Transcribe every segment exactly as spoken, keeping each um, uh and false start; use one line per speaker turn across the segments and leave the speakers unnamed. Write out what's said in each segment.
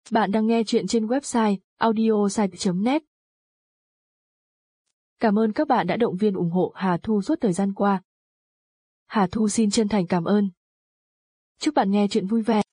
Bạn đang nghe chuyện trên website audiosite chấm net. Cảm ơn các bạn đã động viên ủng hộ Hà Thu suốt thời gian qua. Hà Thu xin chân thành cảm ơn. Chúc bạn nghe chuyện vui vẻ.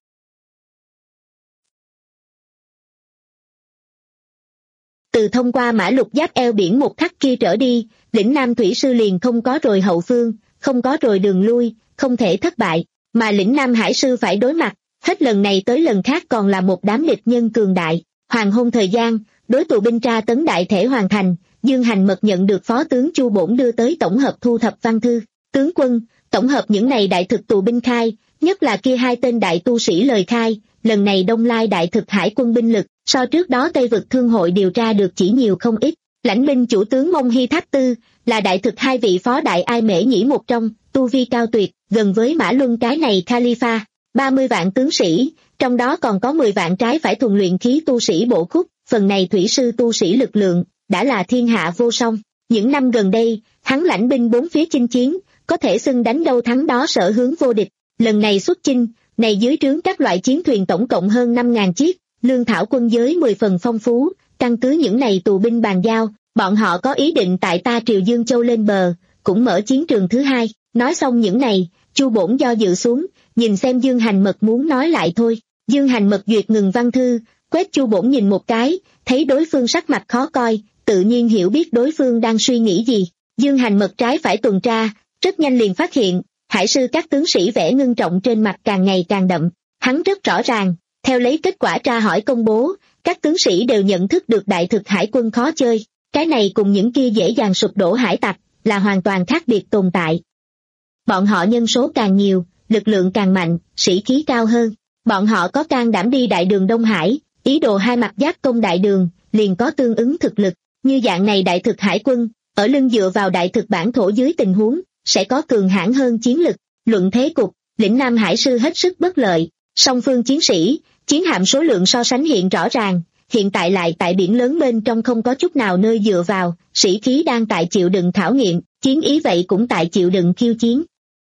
Từ thông qua mã lục giáp eo biển một khắc kia trở đi, lĩnh Nam Thủy Sư liền không có rồi hậu phương, không có rồi đường lui, không thể thất bại, mà lĩnh Nam Hải Sư phải đối mặt, hết lần này tới lần khác còn là một đám địch nhân cường đại. Hoàng hôn thời gian, đối tù binh tra tấn đại thể hoàn thành, Dương Hành Mật nhận được Phó tướng Chu Bổn đưa tới tổng hợp thu thập văn thư. Tướng quân, tổng hợp những này đại thực tù binh khai, nhất là kia hai tên đại tu sĩ lời khai, lần này Đông Lai đại thực hải quân binh lực, so trước đó Tây vực thương hội điều tra được chỉ nhiều không ít. Lãnh binh chủ tướng Mông Hy Tháp Tư, là đại thực hai vị phó đại ai mễ nhĩ một trong, tu vi cao tuyệt, gần với Mã Luân cái này Khalifa, ba mươi vạn tướng sĩ, trong đó còn có mười vạn trái phải thuần luyện khí tu sĩ bộ khúc, phần này thủy sư tu sĩ lực lượng, đã là thiên hạ vô song. Những năm gần đây, hắn lãnh binh bốn phía chinh chiến, có thể xưng đánh đâu thắng đó sở hướng vô địch. Lần này xuất chinh, này dưới trướng các loại chiến thuyền tổng cộng hơn năm ngàn chiếc, lương thảo quân giới mười phần phong phú, căn cứ những này tù binh bàn giao, bọn họ có ý định tại ta Triều Dương Châu lên bờ, cũng mở chiến trường thứ hai. Nói xong những này, Chu Bổn do dự xuống, nhìn xem Dương Hành Mật muốn nói lại thôi. Dương Hành Mật duyệt ngừng văn thư, quét Chu Bổn nhìn một cái, thấy đối phương sắc mặt khó coi, tự nhiên hiểu biết đối phương đang suy nghĩ gì. Dương Hành Mật trái phải tuần tra, rất nhanh liền phát hiện, hải sư các tướng sĩ vẻ ngưng trọng trên mặt càng ngày càng đậm. Hắn rất rõ ràng, theo lấy kết quả tra hỏi công bố, các tướng sĩ đều nhận thức được đại thực hải quân khó chơi. Cái này cùng những kia dễ dàng sụp đổ hải tặc, là hoàn toàn khác biệt tồn tại. Bọn họ nhân số càng nhiều, lực lượng càng mạnh, sĩ khí cao hơn. Bọn họ có can đảm đi đại đường Đông Hải, ý đồ hai mặt giáp công đại đường, liền có tương ứng thực lực. Như dạng này đại thực hải quân, ở lưng dựa vào đại thực bản thổ dưới tình huống, sẽ có cường hãn hơn chiến lực. Luận thế cục, lĩnh Nam Hải Sư hết sức bất lợi. Song phương chiến sĩ, chiến hạm số lượng so sánh hiện rõ ràng, hiện tại lại tại biển lớn bên trong không có chút nào nơi dựa vào, sĩ khí đang tại chịu đựng khảo nghiệm, chiến ý vậy cũng tại chịu đựng khiêu chiến.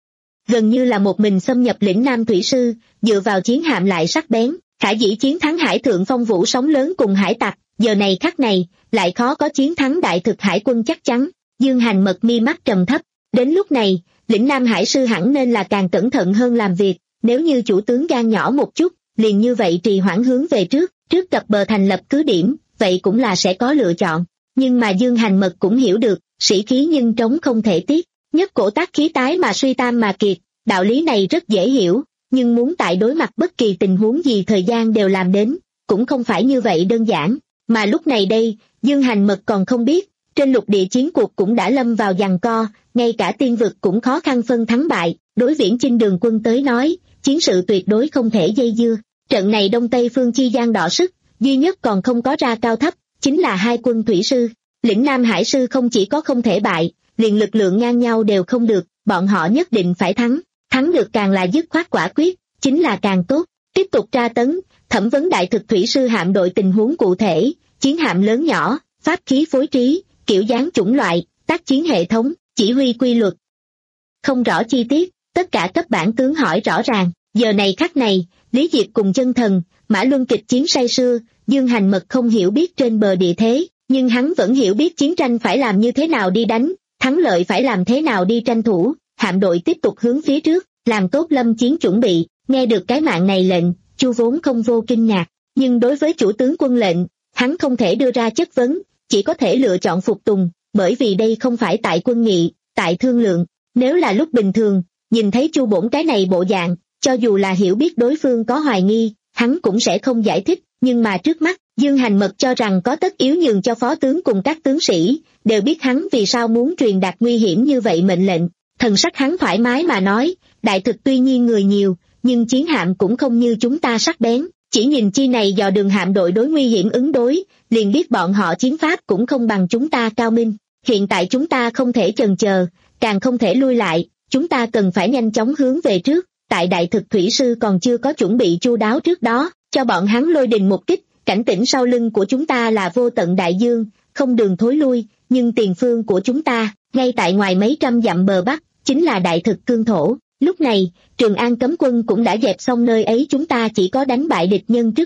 Gần như là một mình xâm nhập lĩnh Nam Thủy Sư, dựa vào chiến hạm lại sắc bén, khả dĩ chiến thắng hải thượng phong vũ sóng lớn cùng hải tặc, giờ này khắc này, lại khó có chiến thắng đại thực hải quân chắc chắn. Dương Hành Mật mi mắt trầm thấp, đến lúc này, lĩnh Nam Hải Sư hẳn nên là càng cẩn thận hơn làm việc, nếu như chủ tướng gan nhỏ một chút, liền như vậy trì hoãn hướng về trước, trước cập bờ thành lập cứ điểm, vậy cũng là sẽ có lựa chọn. Nhưng mà Dương Hành Mật cũng hiểu được, sĩ khí nhưng trống không thể tiếc, nhất cổ tác khí tái mà suy tam mà kiệt, đạo lý này rất dễ hiểu, nhưng muốn tại đối mặt bất kỳ tình huống gì thời gian đều làm đến, cũng không phải như vậy đơn giản. Mà lúc này đây, Dương Hành Mật còn không biết, trên lục địa chiến cuộc cũng đã lâm vào giằng co, ngay cả tiên vực cũng khó khăn phân thắng bại, đối Viễn Chinh đường quân tới nói, chiến sự tuyệt đối không thể dây dưa. Trận này Đông Tây phương chi gian đọ sức, duy nhất còn không có ra cao thấp, chính là hai quân thủy sư. Lĩnh Nam Hải Sư không chỉ có không thể bại, liền lực lượng ngang nhau đều không được, bọn họ nhất định phải thắng, thắng được càng là dứt khoát quả quyết, chính là càng tốt. Tiếp tục tra tấn, thẩm vấn đại thực thủy sư hạm đội tình huống cụ thể, chiến hạm lớn nhỏ, pháp khí phối trí, kiểu dáng chủng loại, tác chiến hệ thống, chỉ huy quy luật. Không rõ chi tiết, tất cả cấp bản tướng hỏi rõ ràng. Giờ này khắc này, Lý Diệp cùng Chân Thần, Mã Luân kịch chiến say sưa, Dương Hành Mật không hiểu biết trên bờ địa thế, nhưng hắn vẫn hiểu biết chiến tranh phải làm như thế nào đi đánh, thắng lợi phải làm thế nào đi tranh thủ. Hạm đội tiếp tục hướng phía trước, làm tốt lâm chiến chuẩn bị. Nghe được cái mạng này lệnh, Chu vốn không vô kinh ngạc, nhưng đối với chủ tướng quân lệnh, hắn không thể đưa ra chất vấn, chỉ có thể lựa chọn phục tùng, bởi vì đây không phải tại quân nghị, tại thương lượng. Nếu là lúc bình thường, nhìn thấy Chu Bổn cái này bộ dạng, cho dù là hiểu biết đối phương có hoài nghi, hắn cũng sẽ không giải thích, nhưng mà trước mắt, Dương Hành Mật cho rằng có tất yếu nhường cho phó tướng cùng các tướng sĩ, đều biết hắn vì sao muốn truyền đạt nguy hiểm như vậy mệnh lệnh. Thần sắc hắn thoải mái mà nói, đại thực tuy nhiên người nhiều, nhưng chiến hạm cũng không như chúng ta sắc bén, chỉ nhìn chi này dò đường hạm đội đối nguy hiểm ứng đối, liền biết bọn họ chiến pháp cũng không bằng chúng ta cao minh. Hiện tại chúng ta không thể chần chờ, càng không thể lui lại, chúng ta cần phải nhanh chóng hướng về trước. Tại đại thực thủy sư còn chưa có chuẩn bị chu đáo trước đó, cho bọn hắn lôi đình một kích, cảnh tỉnh sau lưng của chúng ta là vô tận đại dương, không đường thối lui, nhưng tiền phương của chúng ta, ngay tại ngoài mấy trăm dặm bờ bắc, chính là đại thực cương thổ. Lúc này, Trường An cấm quân cũng đã dẹp xong nơi ấy, chúng ta chỉ có đánh bại địch nhân trước mắt,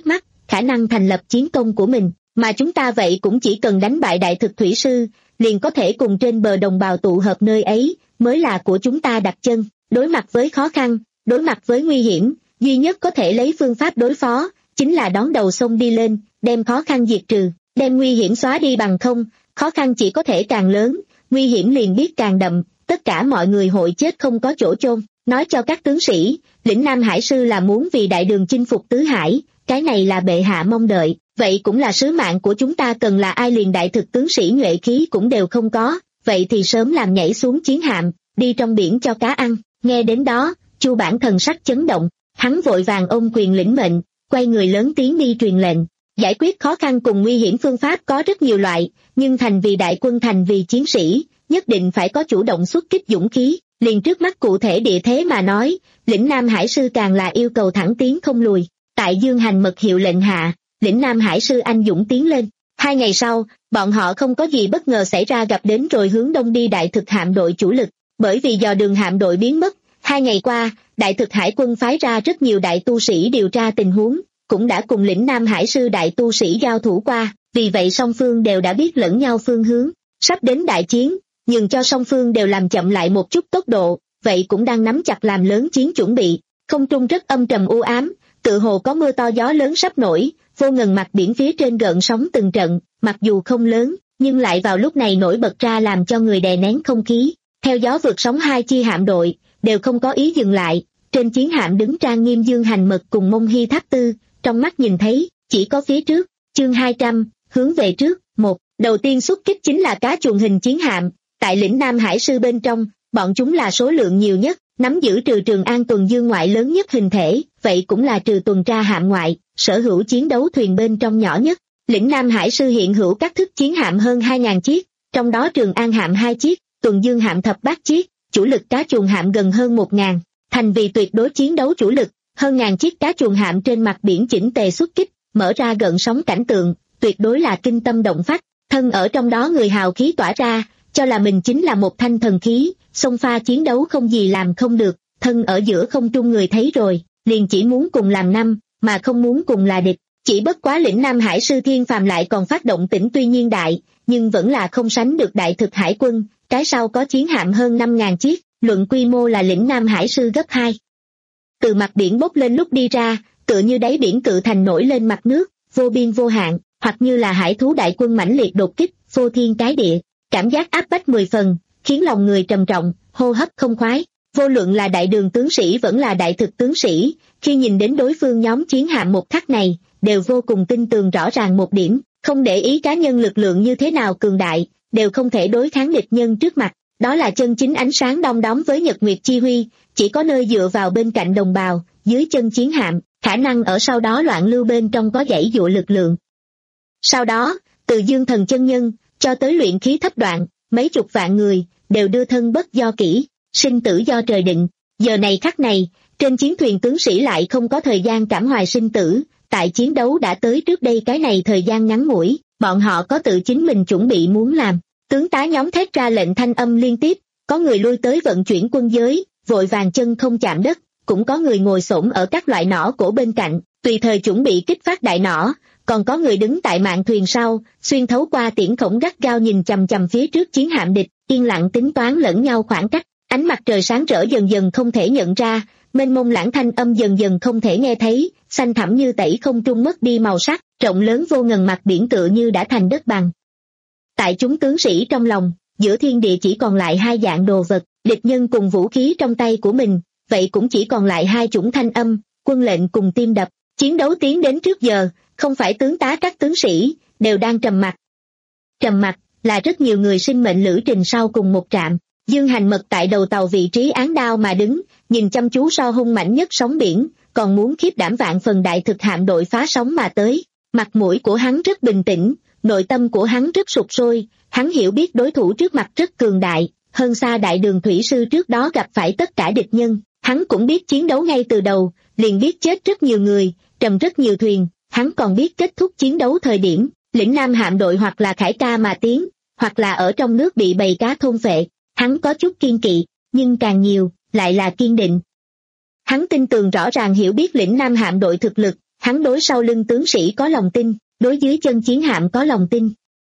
khả năng thành lập chiến công của mình, mà chúng ta vậy cũng chỉ cần đánh bại đại thực thủy sư, liền có thể cùng trên bờ đồng bào tụ hợp nơi ấy, mới là của chúng ta đặt chân. Đối mặt với khó khăn, đối mặt với nguy hiểm, duy nhất có thể lấy phương pháp đối phó, chính là đón đầu sông đi lên, đem khó khăn diệt trừ, đem nguy hiểm xóa đi, bằng không, khó khăn chỉ có thể càng lớn, nguy hiểm liền biết càng đậm, tất cả mọi người hội chết không có chỗ chôn. Nói cho các tướng sĩ, lĩnh Nam Hải sư là muốn vì đại đường chinh phục tứ hải, cái này là bệ hạ mong đợi, vậy cũng là sứ mạng của chúng ta. Cần là ai liền đại thực tướng sĩ nhuệ khí cũng đều không có, vậy thì sớm làm nhảy xuống chiến hạm, đi trong biển cho cá ăn. Nghe đến đó, Chu Bản thần sắc chấn động, hắn vội vàng ôm quyền lĩnh mệnh, quay người lớn tiếng đi truyền lệnh. Giải quyết khó khăn cùng nguy hiểm phương pháp có rất nhiều loại, nhưng thành vì đại quân, thành vì chiến sĩ, nhất định phải có chủ động xuất kích dũng khí. Liền trước mắt cụ thể địa thế mà nói, lĩnh Nam Hải sư càng là yêu cầu thẳng tiến không lùi. Tại Dương Hành mật hiệu lệnh hạ, lĩnh Nam Hải sư anh dũng tiến lên. Hai ngày sau, bọn họ không có gì bất ngờ xảy ra, gặp đến rồi hướng đông đi đại thực hạm đội chủ lực. Bởi vì dò đường hạm đội biến mất, hai ngày qua, đại thực hải quân phái ra rất nhiều đại tu sĩ điều tra tình huống, cũng đã cùng lĩnh Nam Hải sư đại tu sĩ giao thủ qua, vì vậy song phương đều đã biết lẫn nhau phương hướng. Sắp đến đại chiến, nhưng cho song phương đều làm chậm lại một chút tốc độ, vậy cũng đang nắm chặt làm lớn chiến chuẩn bị. Không trung rất âm trầm u ám, tự hồ có mưa to gió lớn sắp nổi, vô ngần mặt biển phía trên gợn sóng từng trận, mặc dù không lớn, nhưng lại vào lúc này nổi bật ra làm cho người đè nén không khí. Theo gió vượt sóng, hai chi hạm đội đều không có ý dừng lại, trên chiến hạm đứng trang nghiêm Dương Hành mật cùng Mông Hy Tháp Tư, trong mắt nhìn thấy chỉ có phía trước. Chương hai trăm, hướng về trước. Một, đầu tiên xuất kích chính là cá chuồn hình chiến hạm. Tại lĩnh Nam Hải sư bên trong, bọn chúng là số lượng nhiều nhất, nắm giữ trừ Trường An tuần dương ngoại lớn nhất hình thể, vậy cũng là trừ tuần tra hạm ngoại, sở hữu chiến đấu thuyền bên trong nhỏ nhất. Lĩnh Nam Hải sư hiện hữu các thức chiến hạm hơn hai nghìn chiếc, trong đó Trường An hạm hai chiếc, tuần dương hạm thập bát chiếc, chủ lực cá chuồn hạm gần hơn một ngàn. Thành vì tuyệt đối chiến đấu chủ lực, hơn ngàn chiếc cá chuồn hạm trên mặt biển chỉnh tề xuất kích, mở ra gợn sóng cảnh tượng, tuyệt đối là kinh tâm động phách. Thân ở trong đó người hào khí tỏa ra, cho là mình chính là một thanh thần khí, xông pha chiến đấu không gì làm không được. Thân ở giữa không trung người thấy rồi, liền chỉ muốn cùng làm năm, mà không muốn cùng là địch. Chỉ bất quá lĩnh Nam Hải sư Thiên Phàm lại còn phát động tĩnh tuy nhiên đại, nhưng vẫn là không sánh được đại thực hải quân, cái sau có chiến hạm hơn năm ngàn chiếc, luận quy mô là lĩnh Nam Hải sư gấp hai. Từ mặt biển bốc lên lúc đi ra, tựa như đáy biển cự thành nổi lên mặt nước, vô biên vô hạn, hoặc như là hải thú đại quân mãnh liệt đột kích, vô thiên cái địa, cảm giác áp bách mười phần, khiến lòng người trầm trọng, hô hấp không khoái. Vô luận là đại đường tướng sĩ vẫn là đại thực tướng sĩ, khi nhìn đến đối phương nhóm chiến hạm một khắc này, đều vô cùng tin tường rõ ràng một điểm, không để ý cá nhân lực lượng như thế nào cường đại, đều không thể đối kháng địch nhân trước mặt. Đó là chân chính ánh sáng đom đóm với nhật nguyệt chi huy, chỉ có nơi dựa vào bên cạnh đồng bào, dưới chân chiến hạm, khả năng ở sau đó loạn lưu bên trong có dãy dụa lực lượng. Sau đó, từ Dương Thần chân nhân, cho tới luyện khí thấp đoạn, mấy chục vạn người, đều đưa thân bất do kỷ, sinh tử do trời định. Giờ này khắc này, trên chiến thuyền tướng sĩ lại không có thời gian cảm hoài sinh tử, tại chiến đấu đã tới trước đây cái này thời gian ngắn ngủi, bọn họ có tự chính mình chuẩn bị muốn làm. Tướng tá nhóm thét ra lệnh thanh âm liên tiếp, có người lui tới vận chuyển quân giới, vội vàng chân không chạm đất, cũng có người ngồi xổm ở các loại nỏ cổ bên cạnh, tùy thời chuẩn bị kích phát đại nỏ, còn có người đứng tại mạn thuyền sau, xuyên thấu qua tiễn khổng gắt gao nhìn chằm chằm phía trước chiến hạm địch, yên lặng tính toán lẫn nhau khoảng cách. Ánh mặt trời sáng rỡ dần dần không thể nhận ra, mênh mông lãng thanh âm dần dần không thể nghe thấy, xanh thẳm như tẩy không trung mất đi màu sắc, rộng lớn vô ngần mặt biển tựa như đã thành đất bằng. Tại chúng tướng sĩ trong lòng, giữa thiên địa chỉ còn lại hai dạng đồ vật, địch nhân cùng vũ khí trong tay của mình, vậy cũng chỉ còn lại hai chủng thanh âm, quân lệnh cùng tim đập. Chiến đấu tiến đến trước giờ, không phải tướng tá các tướng sĩ, đều đang trầm mặc. Trầm mặc, là rất nhiều người sinh mệnh lữ trình sau cùng một trạm. Dương Hành mật tại đầu tàu vị trí án đao mà đứng, nhìn chăm chú so hung mãnh nhất sóng biển, còn muốn khiếp đảm vạn phần đại thực hạm đội phá sóng mà tới. Mặt mũi của hắn rất bình tĩnh, nội tâm của hắn rất sụp sôi, hắn hiểu biết đối thủ trước mặt rất cường đại, hơn xa đại đường thủy sư trước đó gặp phải tất cả địch nhân. Hắn cũng biết chiến đấu ngay từ đầu, liền biết chết rất nhiều người, trầm rất nhiều thuyền, hắn còn biết kết thúc chiến đấu thời điểm, lĩnh Nam hạm đội hoặc là khải ca mà tiến, hoặc là ở trong nước bị bầy cá thôn phệ. Hắn có chút kiên kỵ, nhưng càng nhiều, lại là kiên định. Hắn tin tưởng rõ ràng hiểu biết lĩnh Nam hạm đội thực lực, hắn đối sau lưng tướng sĩ có lòng tin, đối dưới chân chiến hạm có lòng tin.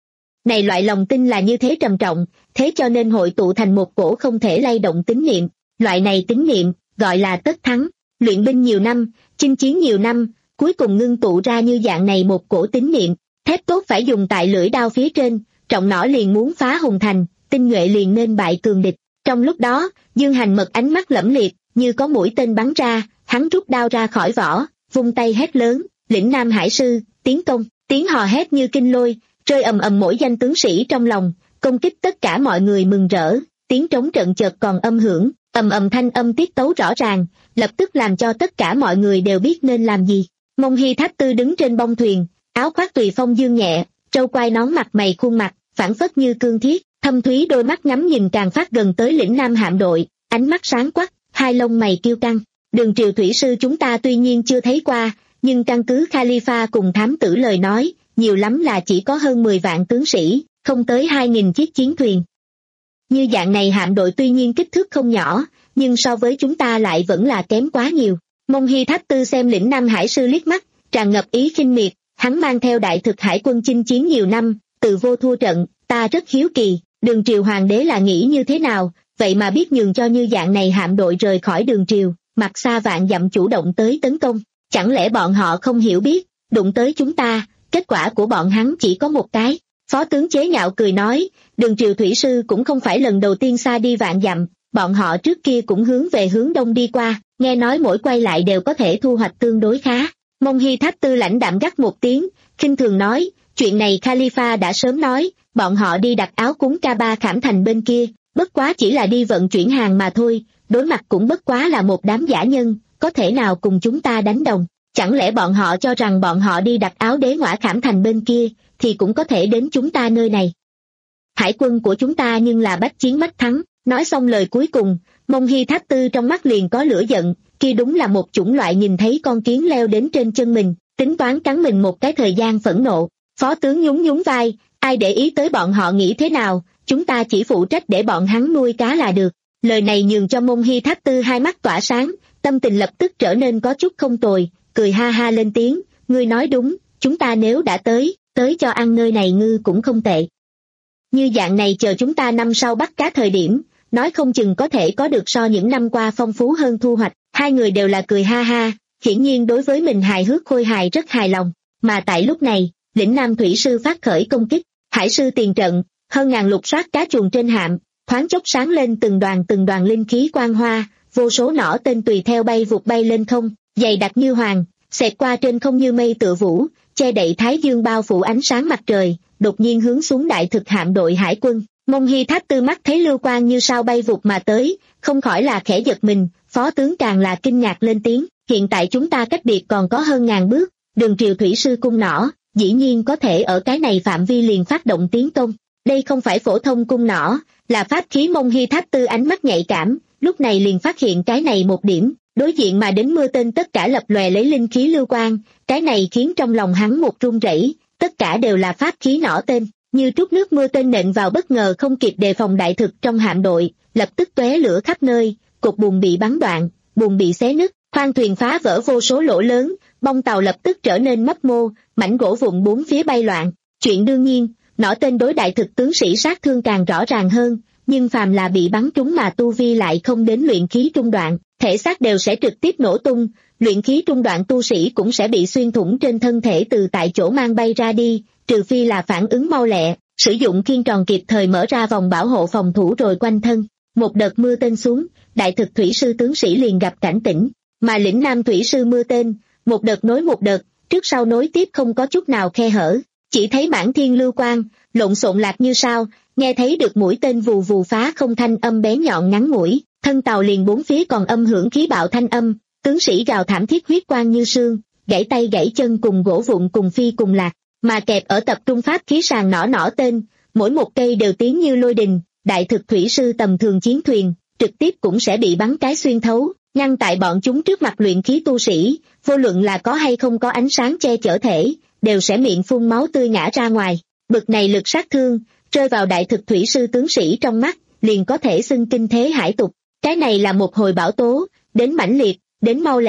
Này loại lòng tin là như thế trầm trọng, thế cho nên hội tụ thành một cổ không thể lay động tín niệm, loại này tín niệm, gọi là tất thắng. Luyện binh nhiều năm, chinh chiến nhiều năm, cuối cùng ngưng tụ ra như dạng này một cổ tín niệm, thép tốt phải dùng tại lưỡi đao phía trên, trọng nỏ liền muốn phá hùng thành, tinh nhuệ liền nên bại cường địch. Trong lúc đó, Dương Hành Mật ánh mắt lẫm liệt, như có mũi tên bắn ra, hắn rút đao ra khỏi vỏ, vung tay hét lớn, lĩnh Nam Hải sư, tiến công, tiếng hò hét như kinh lôi, rơi ầm ầm mỗi danh tướng sĩ trong lòng, công kích tất cả mọi người mừng rỡ, tiếng trống trận chợt còn âm hưởng, ầm ầm thanh âm tiết tấu rõ ràng, lập tức làm cho tất cả mọi người đều biết nên làm gì. Mông Hy Thác Tư đứng trên bông thuyền, áo khoác tùy phong dương nhẹ, trâu quai nón mặt mày khuôn mặt, phảng phất như cương thiết, thâm thúy đôi mắt ngắm nhìn càng phát gần tới lĩnh Nam hạm đội, ánh mắt sáng quắc, hai lông mày kiêu căng. Đường triều thủy sư chúng ta tuy nhiên chưa thấy qua, nhưng căn cứ Khalifa cùng thám tử lời nói, nhiều lắm là chỉ có hơn mười vạn tướng sĩ, không tới hai nghìn chiếc chiến thuyền. Như dạng này hạm đội tuy nhiên kích thước không nhỏ, nhưng so với chúng ta lại vẫn là kém quá nhiều. Mông Hy Thác Tư xem lĩnh Nam Hải sư liếc mắt, tràn ngập ý khinh miệt, hắn mang theo đại thực hải quân chinh chiến nhiều năm, từ vô thua trận, ta rất hiếu kỳ, đường triều hoàng đế là nghĩ như thế nào, vậy mà biết nhường cho như dạng này hạm đội rời khỏi đường triều, mặt xa vạn dặm chủ động tới tấn công, chẳng lẽ bọn họ không hiểu biết, đụng tới chúng ta, kết quả của bọn hắn chỉ có một cái. Phó tướng chế nhạo cười nói, đường triều thủy sư cũng không phải lần đầu tiên xa đi vạn dặm, bọn họ trước kia cũng hướng về hướng đông đi qua, nghe nói mỗi quay lại đều có thể thu hoạch tương đối khá. Mông Hy Thác Tư lãnh đạm gắt một tiếng, khinh thường nói, chuyện này Khalifa đã sớm nói, bọn họ đi đặt áo cúng ca ba Khảm Thành bên kia, bất quá chỉ là đi vận chuyển hàng mà thôi, đối mặt cũng bất quá là một đám giả nhân, có thể nào cùng chúng ta đánh đồng. Chẳng lẽ bọn họ cho rằng bọn họ đi đặt áo đế ngõa Khảm Thành bên kia, thì cũng có thể đến chúng ta nơi này. Hải quân của chúng ta nhưng là bách chiến bách thắng. Nói xong lời cuối cùng, Mông Hy Thác Tư trong mắt liền có lửa giận, kia đúng là một chủng loại nhìn thấy con kiến leo đến trên chân mình, tính toán cắn mình một cái thời gian phẫn nộ. Phó tướng nhún nhún vai, ai để ý tới bọn họ nghĩ thế nào, chúng ta chỉ phụ trách để bọn hắn nuôi cá là được. Lời này nhường cho Mông Hy Thác Tư hai mắt tỏa sáng, tâm tình lập tức trở nên có chút không tồi, cười ha ha lên tiếng, ngươi nói đúng, chúng ta nếu đã tới, tới cho ăn nơi này ngư cũng không tệ. Như dạng này chờ chúng ta năm sau bắt cá thời điểm, nói không chừng có thể có được so những năm qua phong phú hơn thu hoạch. Hai người đều là cười ha ha, hiển nhiên đối với mình hài hước khôi hài rất hài lòng. Mà tại lúc này, lĩnh Nam thủy sư phát khởi công kích, hải sư tiền trận, hơn ngàn lục soát cá chuồn trên hạm, thoáng chốc sáng lên từng đoàn từng đoàn linh khí quang hoa, vô số nỏ tên tùy theo bay vụt bay lên không, dày đặc như hoàng, xẹt qua trên không như mây tựa vũ, che đậy thái dương bao phủ ánh sáng mặt trời, đột nhiên hướng xuống đại thực hạm đội hải quân. Mông Hy Thác Tư mắt thấy lưu quang như sao bay vụt mà tới, không khỏi là khẽ giật mình, phó tướng càng là kinh ngạc lên tiếng, hiện tại chúng ta cách biệt còn có hơn ngàn bước, đường triều thủy sư cung nỏ, dĩ nhiên có thể ở cái này phạm vi liền phát động tiến công. Đây không phải phổ thông cung nỏ, là pháp khí. Mông Hy Thác Tư ánh mắt nhạy cảm, lúc này liền phát hiện cái này một điểm, đối diện mà đến mưa tên tất cả lập lòe lấy linh khí lưu quang, cái này khiến trong lòng hắn một run rẩy, tất cả đều là pháp khí nỏ tên. Như trút nước mưa tên nện vào bất ngờ không kịp đề phòng đại thực trong hạm đội, lập tức tóe lửa khắp nơi, cột buồm bị bắn đoạn, buồm bị xé nứt, khoang thuyền phá vỡ vô số lỗ lớn, bong tàu lập tức trở nên mấp mô, mảnh gỗ vụn bốn phía bay loạn. Chuyện đương nhiên, nỏ tên đối đại thực tướng sĩ sát thương càng rõ ràng hơn, nhưng phàm là bị bắn trúng mà tu vi lại không đến luyện khí trung đoạn, thể xác đều sẽ trực tiếp nổ tung, luyện khí trung đoạn tu sĩ cũng sẽ bị xuyên thủng trên thân thể từ tại chỗ mang bay ra đi, trừ phi là phản ứng mau lẹ, sử dụng khiên tròn kịp thời mở ra vòng bảo hộ phòng thủ rồi quanh thân. Một đợt mưa tên xuống, đại thực thủy sư tướng sĩ liền gặp cảnh tỉnh, mà lĩnh Nam thủy sư mưa tên, một đợt nối một đợt, trước sau nối tiếp không có chút nào khe hở, chỉ thấy mảng thiên lưu quang, lộn xộn lạc như sao, nghe thấy được mũi tên vù vù phá không thanh âm bé nhọn ngắn ngủi, thân tàu liền bốn phía còn âm hưởng khí bạo thanh âm, tướng sĩ gào thảm thiết huyết quang như sương, gãy tay gãy chân cùng gỗ vụn cùng phi cùng lạc, mà kẹp ở tập trung pháp khí sàn nỏ nỏ tên, mỗi một cây đều tiếng như lôi đình, đại thực thủy sư tầm thường chiến thuyền, trực tiếp cũng sẽ bị bắn cái xuyên thấu, ngăn tại bọn chúng trước mặt luyện khí tu sĩ, vô luận là có hay không có ánh sáng che chở thể, đều sẽ miệng phun máu tươi ngã ra ngoài. Bực này lực sát thương, rơi vào đại thực thủy sư tướng sĩ trong mắt, liền có thể xưng kinh thế hải tục. Cái này là một hồi bão tố, đến mãnh liệt, đến mau lẹ,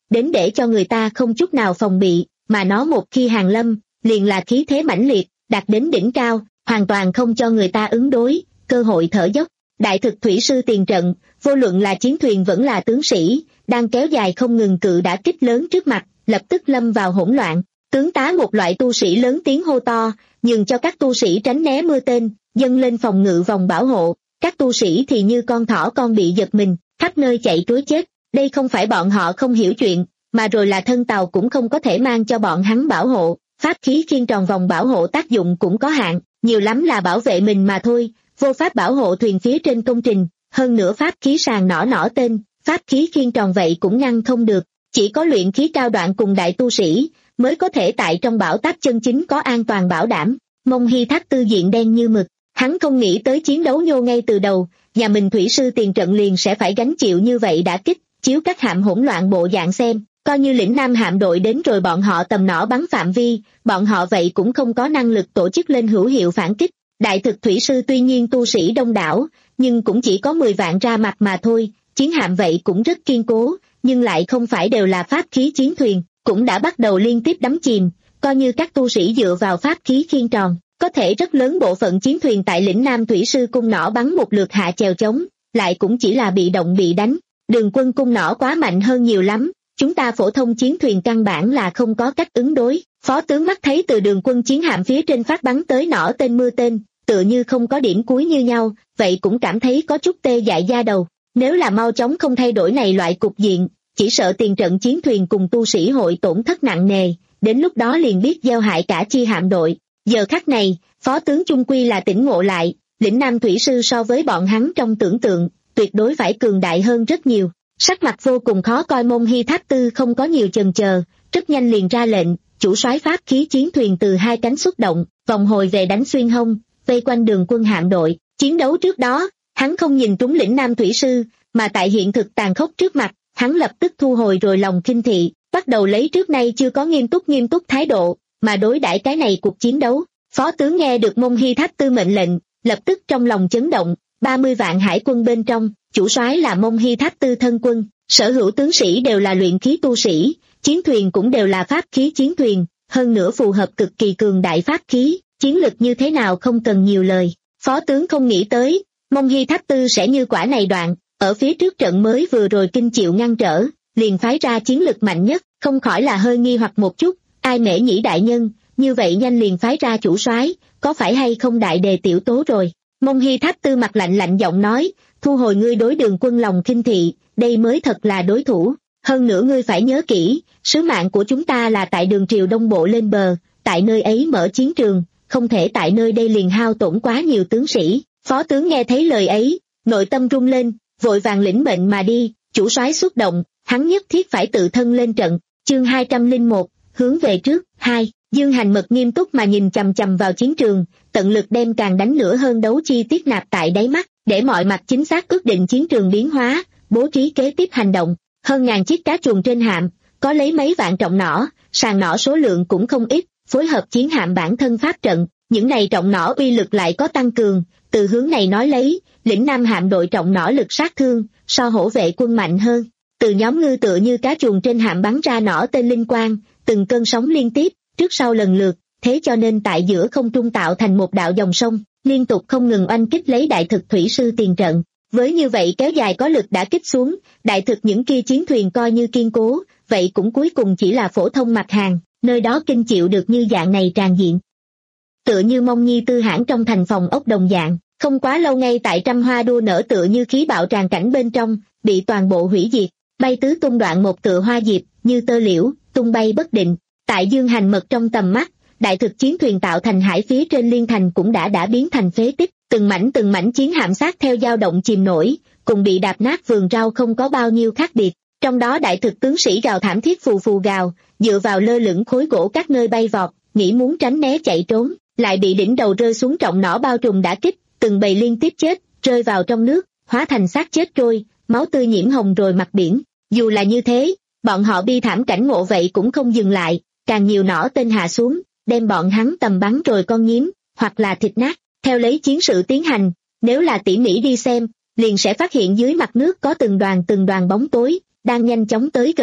đến để cho người ta không chút nào phòng bị, mà nó một khi hàng lâm, liền là khí thế mãnh liệt, đạt đến đỉnh cao, hoàn toàn không cho người ta ứng đối, cơ hội thở dốc. Đại thực thủy sư tiền trận, vô luận là chiến thuyền vẫn là tướng sĩ, đang kéo dài không ngừng cự đả kích lớn trước mặt, lập tức lâm vào hỗn loạn. Tướng tá một loại tu sĩ lớn tiếng hô to, nhường cho các tu sĩ tránh né mưa tên, dâng lên phòng ngự vòng bảo hộ. Các tu sĩ thì như con thỏ con bị giật mình, khắp nơi chạy trối chết. Đây không phải bọn họ không hiểu chuyện, mà rồi là thân tàu cũng không có thể mang cho bọn hắn bảo hộ. Pháp khí khiên tròn vòng bảo hộ tác dụng cũng có hạn, nhiều lắm là bảo vệ mình mà thôi, vô pháp bảo hộ thuyền phía trên công trình. Hơn nữa pháp khí sàn nỏ nỏ tên, pháp khí khiên tròn vậy cũng ngăn không được. Chỉ có luyện khí cao đoạn cùng đại tu sĩ mới có thể tại trong bão táp chân chính có an toàn bảo đảm. Mông Hy Thác tư diện đen như mực, hắn không nghĩ tới chiến đấu nhô ngay từ đầu, nhà mình thủy sư tiền trận liền sẽ phải gánh chịu như vậy đã kích. Chiếu các hạm hỗn loạn bộ dạng xem, coi như lĩnh Nam hạm đội đến rồi bọn họ tầm nỏ bắn phạm vi, bọn họ vậy cũng không có năng lực tổ chức lên hữu hiệu phản kích. Đại thực thủy sư tuy nhiên tu sĩ đông đảo, nhưng cũng chỉ có mười vạn ra mặt mà thôi, chiến hạm vậy cũng rất kiên cố, nhưng lại không phải đều là pháp khí chiến thuyền, cũng đã bắt đầu liên tiếp đắm chìm, coi như các tu sĩ dựa vào pháp khí khiên tròn, có thể rất lớn bộ phận chiến thuyền tại lĩnh Nam thủy sư cung nỏ bắn một lượt hạ chèo chống, lại cũng chỉ là bị động bị đánh. Đường quân cung nỏ quá mạnh hơn nhiều lắm, chúng ta phổ thông chiến thuyền căn bản là không có cách ứng đối. Phó tướng mắt thấy từ đường quân chiến hạm phía trên phát bắn tới nỏ tên mưa tên, tựa như không có điểm cuối như nhau, vậy cũng cảm thấy có chút tê dại da đầu. Nếu là mau chóng không thay đổi này loại cục diện, chỉ sợ tiền trận chiến thuyền cùng tu sĩ hội tổn thất nặng nề, đến lúc đó liền biết gieo hại cả chi hạm đội. Giờ khắc này, phó tướng chung quy là tỉnh ngộ lại, lĩnh Nam thủy sư so với bọn hắn trong tưởng tượng, tuyệt đối phải cường đại hơn rất nhiều. Sắc mặt vô cùng khó coi. Mông Hy Thác tư không có nhiều chần chờ, rất nhanh liền ra lệnh, chủ soái pháp khí chiến thuyền từ hai cánh xuất động, vòng hồi về đánh xuyên hông, vây quanh đường quân hạm đội. Chiến đấu trước đó, hắn không nhìn trúng lĩnh Nam thủy sư, mà tại hiện thực tàn khốc trước mặt, hắn lập tức thu hồi rồi lòng khinh thị, bắt đầu lấy trước nay chưa có nghiêm túc nghiêm túc thái độ, mà đối đãi cái này cuộc chiến đấu. Phó tướng nghe được Mông Hy Thác tư mệnh lệnh, lập tức trong lòng chấn động, ba mươi vạn hải quân bên trong, chủ soái là Mông Hy Thác tư thân quân, sở hữu tướng sĩ đều là luyện khí tu sĩ, chiến thuyền cũng đều là pháp khí chiến thuyền, hơn nữa phù hợp cực kỳ cường đại pháp khí, chiến lực như thế nào không cần nhiều lời. Phó tướng không nghĩ tới, Mông Hy Thác tư sẽ như quả này đoạn, ở phía trước trận mới vừa rồi kinh chịu ngăn trở, liền phái ra chiến lực mạnh nhất, không khỏi là hơi nghi hoặc một chút, ai Mễ Nhĩ đại nhân, như vậy nhanh liền phái ra chủ soái, có phải hay không đại đề tiểu tố rồi. Mông Hy Thác tư mặt lạnh lạnh giọng nói, thu hồi ngươi đối đường quân lòng khinh thị, đây mới thật là đối thủ. Hơn nữa ngươi phải nhớ kỹ, sứ mạng của chúng ta là tại đường triều đông bộ lên bờ, tại nơi ấy mở chiến trường, không thể tại nơi đây liền hao tổn quá nhiều tướng sĩ. Phó tướng nghe thấy lời ấy, nội tâm rung lên, vội vàng lĩnh mệnh mà đi, chủ soái xuất động, hắn nhất thiết phải tự thân lên trận. Chương hai trăm lẻ một, hướng về trước. Hai. Dương Hành Mật nghiêm túc mà nhìn chằm chằm vào chiến trường, tận lực đem càng đánh lửa hơn đấu chi tiết nạp tại đáy mắt, để mọi mặt chính xác ước định chiến trường biến hóa, bố trí kế tiếp hành động. Hơn ngàn chiếc cá chuồn trên hạm, có lấy mấy vạn trọng nỏ, sàn nỏ số lượng cũng không ít, phối hợp chiến hạm bản thân pháp trận, những này trọng nỏ uy lực lại có tăng cường. Từ hướng này nói lấy, lĩnh Nam hạm đội trọng nỏ lực sát thương, so hổ vệ quân mạnh hơn. Từ nhóm ngư tựa như cá chuồn trên hạm bắn ra nỏ tên linh quang, từng cơn sóng liên tiếp, trước sau lần lượt, thế cho nên tại giữa không trung tạo thành một đạo dòng sông, liên tục không ngừng oanh kích lấy đại thực thủy sư tiền trận. Với như vậy kéo dài có lực đã kích xuống, đại thực những kia chiến thuyền coi như kiên cố, vậy cũng cuối cùng chỉ là phổ thông mặt hàng, nơi đó kinh chịu được như dạng này tràn diện. Tựa như Mông Nhi tư hãng trong thành phòng ốc đồng dạng, không quá lâu ngay tại trăm hoa đua nở tựa như khí bạo tràn cảnh bên trong, bị toàn bộ hủy diệt, bay tứ tung đoạn một tựa hoa diệp, như tơ liễu, tung bay bất định. Tại Dương Hành Mật trong tầm mắt, đại thực chiến thuyền tạo thành hải phía trên liên thành cũng đã đã biến thành phế tích, từng mảnh từng mảnh chiến hạm sát theo dao động chìm nổi, cùng bị đạp nát vườn rau không có bao nhiêu khác biệt. Trong đó đại thực tướng sĩ gào thảm thiết phù phù gào, dựa vào lơ lửng khối gỗ các nơi bay vọt, nghĩ muốn tránh né chạy trốn, lại bị đỉnh đầu rơi xuống trọng nỏ bao trùm đả kích, từng bầy liên tiếp chết, rơi vào trong nước, hóa thành xác chết trôi, máu tươi nhiễm hồng rồi mặt biển. Dù là như thế, bọn họ bi thảm cảnh ngộ vậy cũng không dừng lại, càng nhiều nỏ tên hạ xuống, đem bọn hắn tầm bắn rồi con nhím, hoặc là thịt nát. Theo lấy chiến sự tiến hành, nếu là tỉ mỉ đi xem, liền sẽ phát hiện dưới mặt nước có từng đoàn từng đoàn bóng tối, đang nhanh chóng tới gần.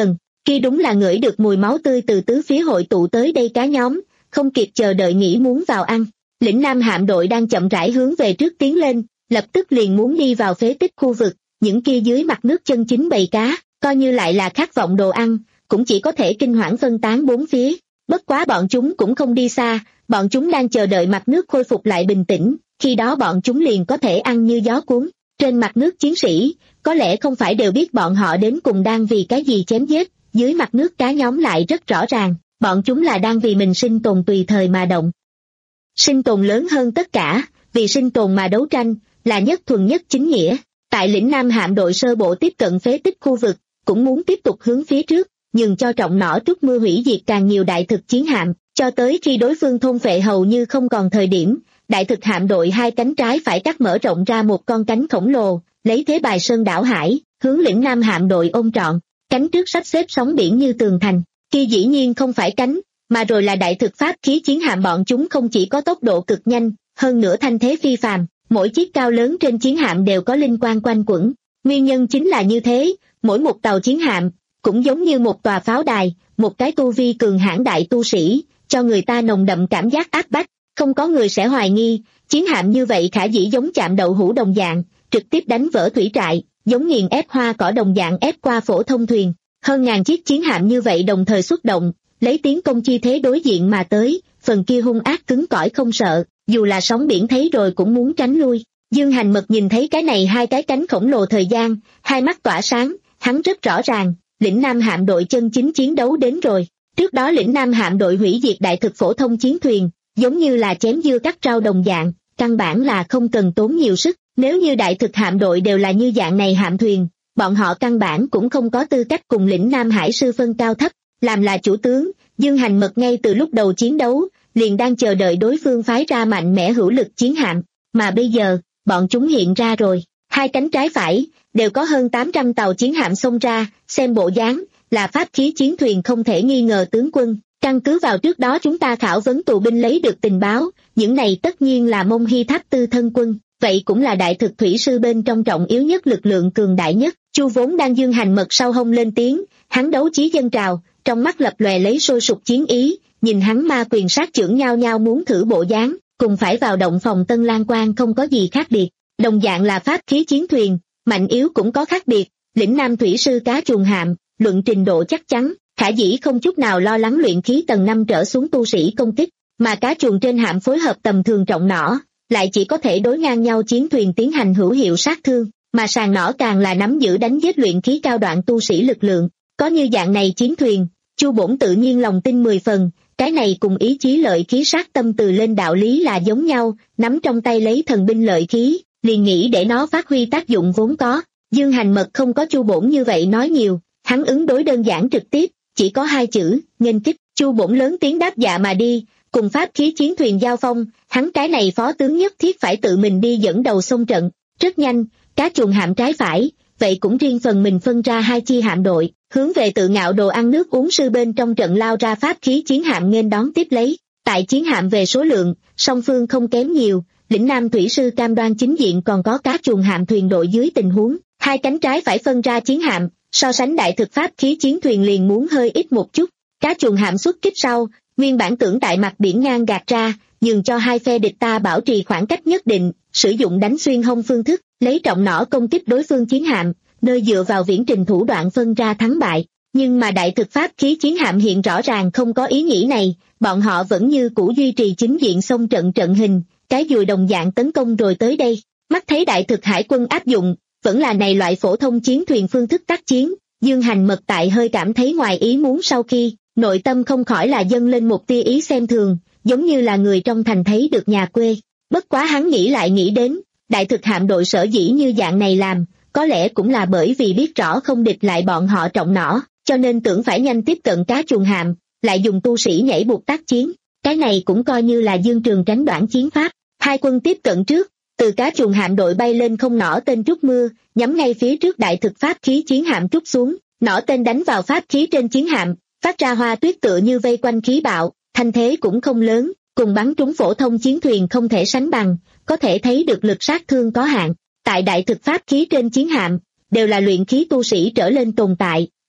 Kia đúng là ngửi được mùi máu tươi từ tứ phía hội tụ tới đây cá nhóm, không kịp chờ đợi nghĩ muốn vào ăn. Lĩnh Nam hạm đội đang chậm rãi hướng về trước tiến lên, lập tức liền muốn đi vào phế tích khu vực, những kia dưới mặt nước chân chính bầy cá, coi như lại là khát vọng đồ ăn, cũng chỉ có thể kinh hoảng phân tán bốn phía. Bất quá bọn chúng cũng không đi xa, bọn chúng đang chờ đợi mặt nước khôi phục lại bình tĩnh, khi đó bọn chúng liền có thể ăn như gió cuốn. Trên mặt nước chiến sĩ, có lẽ không phải đều biết bọn họ đến cùng đang vì cái gì chém giết, dưới mặt nước cá nhóm lại rất rõ ràng, bọn chúng là đang vì mình sinh tồn tùy thời mà động. Sinh tồn lớn hơn tất cả, vì sinh tồn mà đấu tranh, là nhất thuần nhất chính nghĩa. Tại lĩnh Nam hạm đội sơ bộ tiếp cận phế tích khu vực, cũng muốn tiếp tục hướng phía trước, nhưng cho trọng nỏ trút mưa hủy diệt càng nhiều đại thực chiến hạm, cho tới khi đối phương thôn phệ hầu như không còn thời điểm, đại thực hạm đội hai cánh trái phải cắt mở rộng ra một con cánh khổng lồ, lấy thế bài sơn đảo hải, hướng lĩnh Nam hạm đội ôm trọn, cánh trước sắp xếp sóng biển như tường thành, kia dĩ nhiên không phải cánh, mà rồi là đại thực pháp khí chiến hạm. Bọn chúng không chỉ có tốc độ cực nhanh, hơn nữa thanh thế phi phàm, mỗi chiếc cao lớn trên chiến hạm đều có linh quang quanh quẩn. Nguyên nhân chính là như thế, mỗi một tàu chiến hạm cũng giống như một tòa pháo đài, một cái tu vi cường hãn đại tu sĩ, cho người ta nồng đậm cảm giác áp bách. Không có người sẽ hoài nghi, chiến hạm như vậy khả dĩ giống chạm đậu hũ đồng dạng, trực tiếp đánh vỡ thủy trại, giống nghiền ép hoa cỏ đồng dạng ép qua phổ thông thuyền. Hơn ngàn chiếc chiến hạm như vậy đồng thời xuất động, lấy tiến công chi thế đối diện mà tới, phần kia hung ác cứng cỏi không sợ, dù là sóng biển thấy rồi cũng muốn tránh lui. Dương Hành Mật nhìn thấy cái này hai cái cánh khổng lồ thời gian, hai mắt tỏa sáng, hắn rất rõ ràng, lĩnh Nam hạm đội chân chính chiến đấu đến rồi. Trước đó lĩnh Nam hạm đội hủy diệt đại thực phổ thông chiến thuyền, giống như là chém dưa cắt rau đồng dạng, căn bản là không cần tốn nhiều sức. Nếu như đại thực hạm đội đều là như dạng này hạm thuyền, bọn họ căn bản cũng không có tư cách cùng lĩnh Nam Hải sư phân cao thấp. Làm là chủ tướng, Dương Hành Mật ngay từ lúc đầu chiến đấu, liền đang chờ đợi đối phương phái ra mạnh mẽ hữu lực chiến hạm, mà bây giờ, bọn chúng hiện ra rồi, hai cánh trái phải, đều có hơn tám trăm tàu chiến hạm xông ra, xem bộ dáng, là pháp khí chiến thuyền không thể nghi ngờ. Tướng quân, căn cứ vào trước đó chúng ta khảo vấn tù binh lấy được tình báo, những này tất nhiên là Mông Hy Tháp tư thân quân, vậy cũng là đại thực thủy sư bên trong trọng yếu nhất lực lượng cường đại nhất. Chu vốn đang Dương Hành Mật sau hông lên tiếng, hắn đấu chí dân trào, trong mắt lập lòe lấy sôi sục chiến ý, nhìn hắn ma quyền sát chưởng nhao nhao muốn thử bộ dáng, cùng phải vào động phòng Tân Lan Quan không có gì khác biệt. Đồng dạng là pháp khí chiến thuyền, mạnh yếu cũng có khác biệt, lĩnh Nam thủy sư cá chuồn hạm, luận trình độ chắc chắn, khả dĩ không chút nào lo lắng luyện khí tầng năm trở xuống tu sĩ công kích, mà cá chuồn trên hạm phối hợp tầm thường trọng nỏ, lại chỉ có thể đối ngang nhau chiến thuyền tiến hành hữu hiệu sát thương, mà sàn nỏ càng là nắm giữ đánh giết luyện khí cao đoạn tu sĩ lực lượng. Có như dạng này chiến thuyền, Chu Bổn tự nhiên lòng tin mười phần, cái này cùng ý chí lợi khí sát tâm từ lên đạo lý là giống nhau, nắm trong tay lấy thần binh lợi khí, liền nghĩ để nó phát huy tác dụng vốn có. Dương Hành Mật không có Chu Bổn như vậy nói nhiều, hắn ứng đối đơn giản trực tiếp, chỉ có hai chữ, nghênh kích. Chu Bổn lớn tiếng đáp dạ mà đi, cùng pháp khí chiến thuyền giao phong, hắn cái này phó tướng nhất thiết phải tự mình đi dẫn đầu xông trận. Rất nhanh, cá chuồn hạm trái phải, vậy cũng riêng phần mình phân ra hai chi hạm đội, hướng về tự ngạo đồ ăn nước uống sư bên trong trận lao ra pháp khí chiến hạm nghênh đón tiếp lấy. Tại chiến hạm về số lượng, song phương không kém nhiều, lĩnh Nam thủy sư cam đoan chính diện còn có cá chuồn hạm thuyền đội dưới tình huống, hai cánh trái phải phân ra chiến hạm, so sánh đại thực pháp khí chiến thuyền liền muốn hơi ít một chút. Cá chuồn hạm xuất kích sau, nguyên bản tưởng tại mặt biển ngang gạt ra, nhường cho hai phe địch ta bảo trì khoảng cách nhất định, sử dụng đánh xuyên hông phương thức, lấy trọng nỏ công kích đối phương chiến hạm, nơi dựa vào viễn trình thủ đoạn phân ra thắng bại. Nhưng mà đại thực pháp khí chiến hạm hiện rõ ràng không có ý nghĩ này, bọn họ vẫn như cũ duy trì chính diện xông trận trận hình, cái dùi đồng dạng tấn công rồi tới đây. Mắt thấy đại thực hải quân áp dụng, vẫn là này loại phổ thông chiến thuyền phương thức tác chiến, Dương Hành Mật tại hơi cảm thấy ngoài ý muốn sau khi, nội tâm không khỏi là dâng lên một tia ý xem thường, giống như là người trong thành thấy được nhà quê. Bất quá hắn nghĩ lại nghĩ đến, đại thực hạm đội sở dĩ như dạng này làm, có lẽ cũng là bởi vì biết rõ không địch lại bọn họ trọng nỏ, cho nên tưởng phải nhanh tiếp cận cá chuồn hạm, lại dùng tu sĩ nhảy buộc tác chiến. Cái này cũng coi như là dương trường tránh đoạn chiến pháp. Hai quân tiếp cận trước, từ cá chuồn hạm đội bay lên không nỏ tên trút mưa, nhắm ngay phía trước đại thực pháp khí chiến hạm trút xuống, nỏ tên đánh vào pháp khí trên chiến hạm, phát ra hoa tuyết tựa như vây quanh khí bạo, thanh thế cũng không lớn, cùng bắn trúng phổ thông chiến thuyền không thể sánh bằng, có thể thấy được lực sát thương có hạn. Tại đại thực pháp khí trên chiến hạm, đều là luyện khí tu sĩ trở lên tồn tại,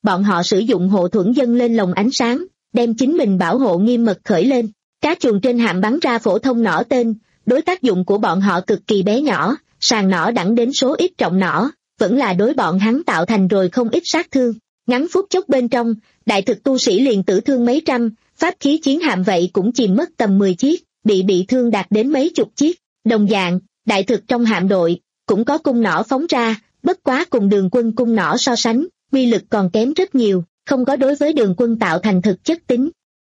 bọn họ sử dụng hộ thuẫn dâng lên lồng ánh sáng, đem chính mình bảo hộ nghiêm mật khởi lên. Cá chuồn trên hạm bắn ra phổ thông nỏ tên, đối tác dụng của bọn họ cực kỳ bé nhỏ, sàn nỏ đẳng đến số ít trọng nỏ, vẫn là đối bọn hắn tạo thành rồi không ít sát thương. Ngắn phút chốc bên trong, đại thực tu sĩ liền tử thương mấy trăm, pháp khí chiến hạm vậy cũng chìm mất tầm mười chiếc, bị bị thương đạt đến mấy chục chiếc. Đồng dạng, đại thực trong hạm đội, cũng có cung nỏ phóng ra, bất quá cùng Đường Quân cung nỏ so sánh, uy lực còn kém rất nhiều, không có đối với Đường Quân tạo thành thực chất tính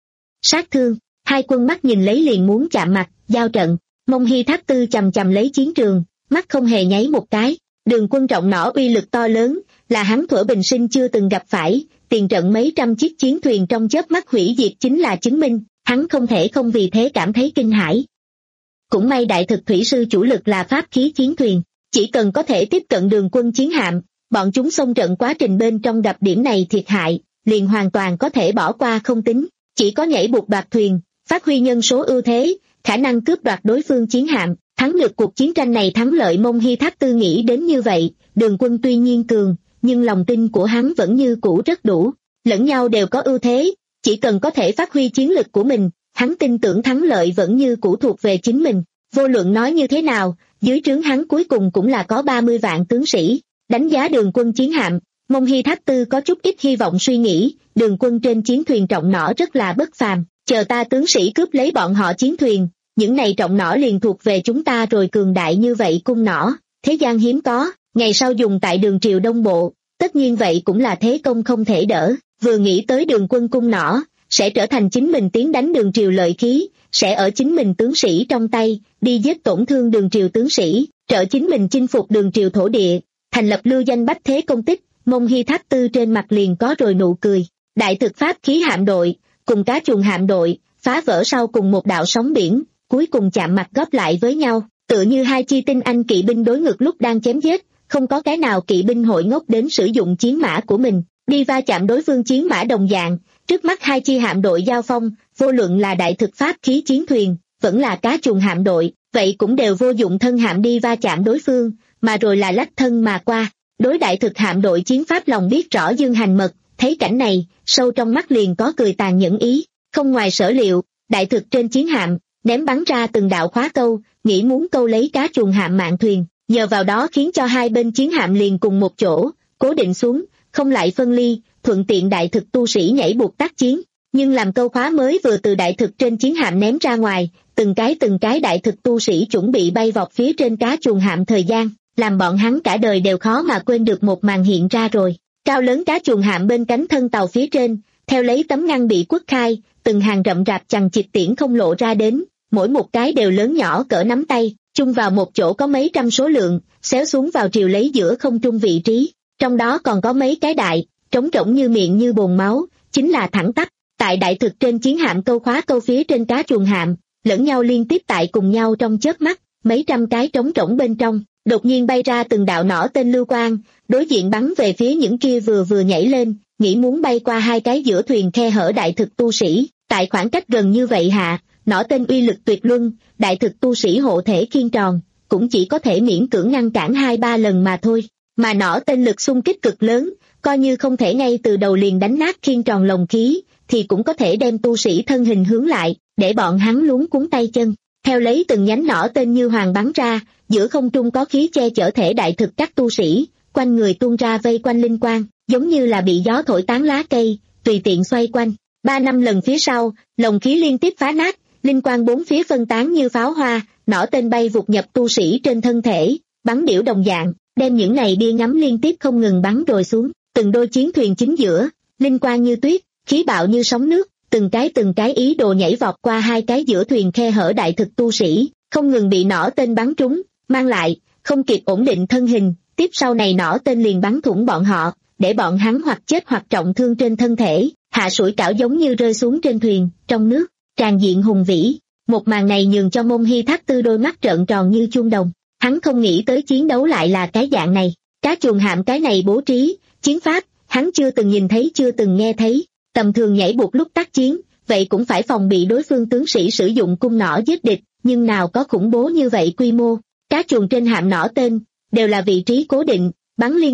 sát thương. Hai quân mắt nhìn lấy liền muốn chạm mặt, giao trận. Mông Hy Thác Tư chầm chầm lấy chiến trường, mắt không hề nháy một cái. Đường Quân trọng nỏ uy lực to lớn, là hắn thuở bình sinh chưa từng gặp phải, tiền trận mấy trăm chiếc chiến thuyền trong chớp mắt hủy diệt chính là chứng minh, hắn không thể không vì thế cảm thấy kinh hãi. Cũng may đại thực thủy sư chủ lực là pháp khí chiến thuyền, chỉ cần có thể tiếp cận Đường Quân chiến hạm, bọn chúng xông trận quá trình bên trong gặp điểm này thiệt hại, liền hoàn toàn có thể bỏ qua không tính, chỉ có nhảy buộc bạc thuyền, phát huy nhân số ưu thế, khả năng cướp đoạt đối phương chiến hạm, thắng được cuộc chiến tranh này thắng lợi. Mông Hy Thác Tư nghĩ đến như vậy, Đường Quân tuy nhiên cường, nhưng lòng tin của hắn vẫn như cũ rất đủ, lẫn nhau đều có ưu thế, chỉ cần có thể phát huy chiến lực của mình, hắn tin tưởng thắng lợi vẫn như cũ thuộc về chính mình. Vô luận nói như thế nào, dưới trướng hắn cuối cùng cũng là có ba mươi vạn tướng sĩ. Đánh giá Đường Quân chiến hạm, Mông Hy Thác Tư có chút ít hy vọng suy nghĩ, Đường Quân trên chiến thuyền trọng nỏ rất là bất phàm, chờ ta tướng sĩ cướp lấy bọn họ chiến thuyền, những này trọng nỏ liền thuộc về chúng ta rồi. Cường đại như vậy cung nỏ, thế gian hiếm có, ngày sau dùng tại Đường triều Đông Bộ, tất nhiên vậy cũng là thế công không thể đỡ. Vừa nghĩ tới Đường Quân cung nỏ, sẽ trở thành chính mình tiến đánh Đường triều lợi khí, sẽ ở chính mình tướng sĩ trong tay, đi giết tổn thương Đường triều tướng sĩ, trợ chính mình chinh phục Đường triều thổ địa, thành lập lưu danh bách thế công tích. Mông Hy Thác Tư trên mặt liền có rồi nụ cười. Đại thực pháp khí hạm đội, cùng cá chuồn hạm đội, phá vỡ sau cùng một đạo sóng biển, cuối cùng chạm mặt góp lại với nhau, tựa như hai chi tinh anh kỵ binh đối ngược lúc đang chém giết, không có cái nào kỵ binh hội ngốc đến sử dụng chiến mã của mình, đi va chạm đối phương chiến mã đồng dạng. Trước mắt hai chi hạm đội giao phong, vô luận là đại thực pháp khí chiến thuyền, vẫn là cá chuồn hạm đội, vậy cũng đều vô dụng thân hạm đi va chạm đối phương, mà rồi là lách thân mà qua. Đối đại thực hạm đội chiến pháp lòng biết rõ Dương Hành Mật, thấy cảnh này, sâu trong mắt liền có cười tàn nhẫn ý. Không ngoài sở liệu, đại thực trên chiến hạm, ném bắn ra từng đạo khóa câu, nghĩ muốn câu lấy cá chuồn hạm mạn thuyền, nhờ vào đó khiến cho hai bên chiến hạm liền cùng một chỗ, cố định xuống, không lại phân ly, thuận tiện đại thực tu sĩ nhảy buộc tác chiến. Nhưng làm câu khóa mới vừa từ đại thực trên chiến hạm ném ra ngoài, từng cái từng cái đại thực tu sĩ chuẩn bị bay vọt phía trên cá chuồn hạm thời gian, làm bọn hắn cả đời đều khó mà quên được một màn hiện ra rồi. Cao lớn cá chuồn hạm bên cánh thân tàu phía trên, theo lấy tấm ngăn bị quất khai, từng hàng rậm rạp chằng chịt tiễn không lộ ra đến, mỗi một cái đều lớn nhỏ cỡ nắm tay, chung vào một chỗ có mấy trăm số lượng, xéo xuống vào triều lấy giữa không trung vị trí, trong đó còn có mấy cái đại, trống rỗng như miệng như bồn máu, chính là thẳng tắp. Tại đại thực trên chiến hạm câu khóa câu phía trên cá chuồn hạm, lẫn nhau liên tiếp tại cùng nhau trong chớp mắt, mấy trăm cái trống rỗng bên trong, đột nhiên bay ra từng đạo nỏ tên lưu quang, đối diện bắn về phía những kia vừa vừa nhảy lên, nghĩ muốn bay qua hai cái giữa thuyền khe hở đại thực tu sĩ. Tại khoảng cách gần như vậy hạ, nỏ tên uy lực tuyệt luân, đại thực tu sĩ hộ thể khiên tròn, cũng chỉ có thể miễn cưỡng ngăn cản hai ba lần mà thôi. Mà nỏ tên lực xung kích cực lớn, coi như không thể ngay từ đầu liền đánh nát khiên tròn lồng khí, thì cũng có thể đem tu sĩ thân hình hướng lại, để bọn hắn luống cuống tay chân. Theo lấy từng nhánh nỏ tên như hoàng bắn ra, giữa không trung có khí che chở thể đại thực các tu sĩ, quanh người tuôn ra vây quanh linh quang, giống như là bị gió thổi tán lá cây, tùy tiện xoay quanh. Ba năm lần phía sau, lồng khí liên tiếp phá nát, linh quang bốn phía phân tán như pháo hoa, nỏ tên bay vụt nhập tu sĩ trên thân thể, bắn điểu đồng dạng, đem những này bia ngắm liên tiếp không ngừng bắn rồi xuống. Từng đôi chiến thuyền chính giữa, linh quang như tuyết, khí bạo như sóng nước, từng cái từng cái ý đồ nhảy vọt qua hai cái giữa thuyền khe hở đại thực tu sĩ, không ngừng bị nỏ tên bắn trúng, mang lại, không kịp ổn định thân hình, tiếp sau này nỏ tên liền bắn thủng bọn họ, để bọn hắn hoặc chết hoặc trọng thương trên thân thể, hạ sủi cảo giống như rơi xuống trên thuyền, trong nước, tràn diện hùng vĩ. Một màn này nhường cho Mông Hy Thác Tư đôi mắt trợn tròn như chuông đồng, hắn không nghĩ tới chiến đấu lại là cái dạng này, cá chuồn hạm cái này bố trí, chiến pháp, hắn chưa từng nhìn thấy chưa từng nghe thấy. Tầm thường nhảy buộc lúc tác chiến, vậy cũng phải phòng bị đối phương tướng sĩ sử dụng cung nỏ giết địch, nhưng nào có khủng bố như vậy quy mô. Cá chuồn trên hạm nỏ tên, đều là vị trí cố định, bắn liên tục,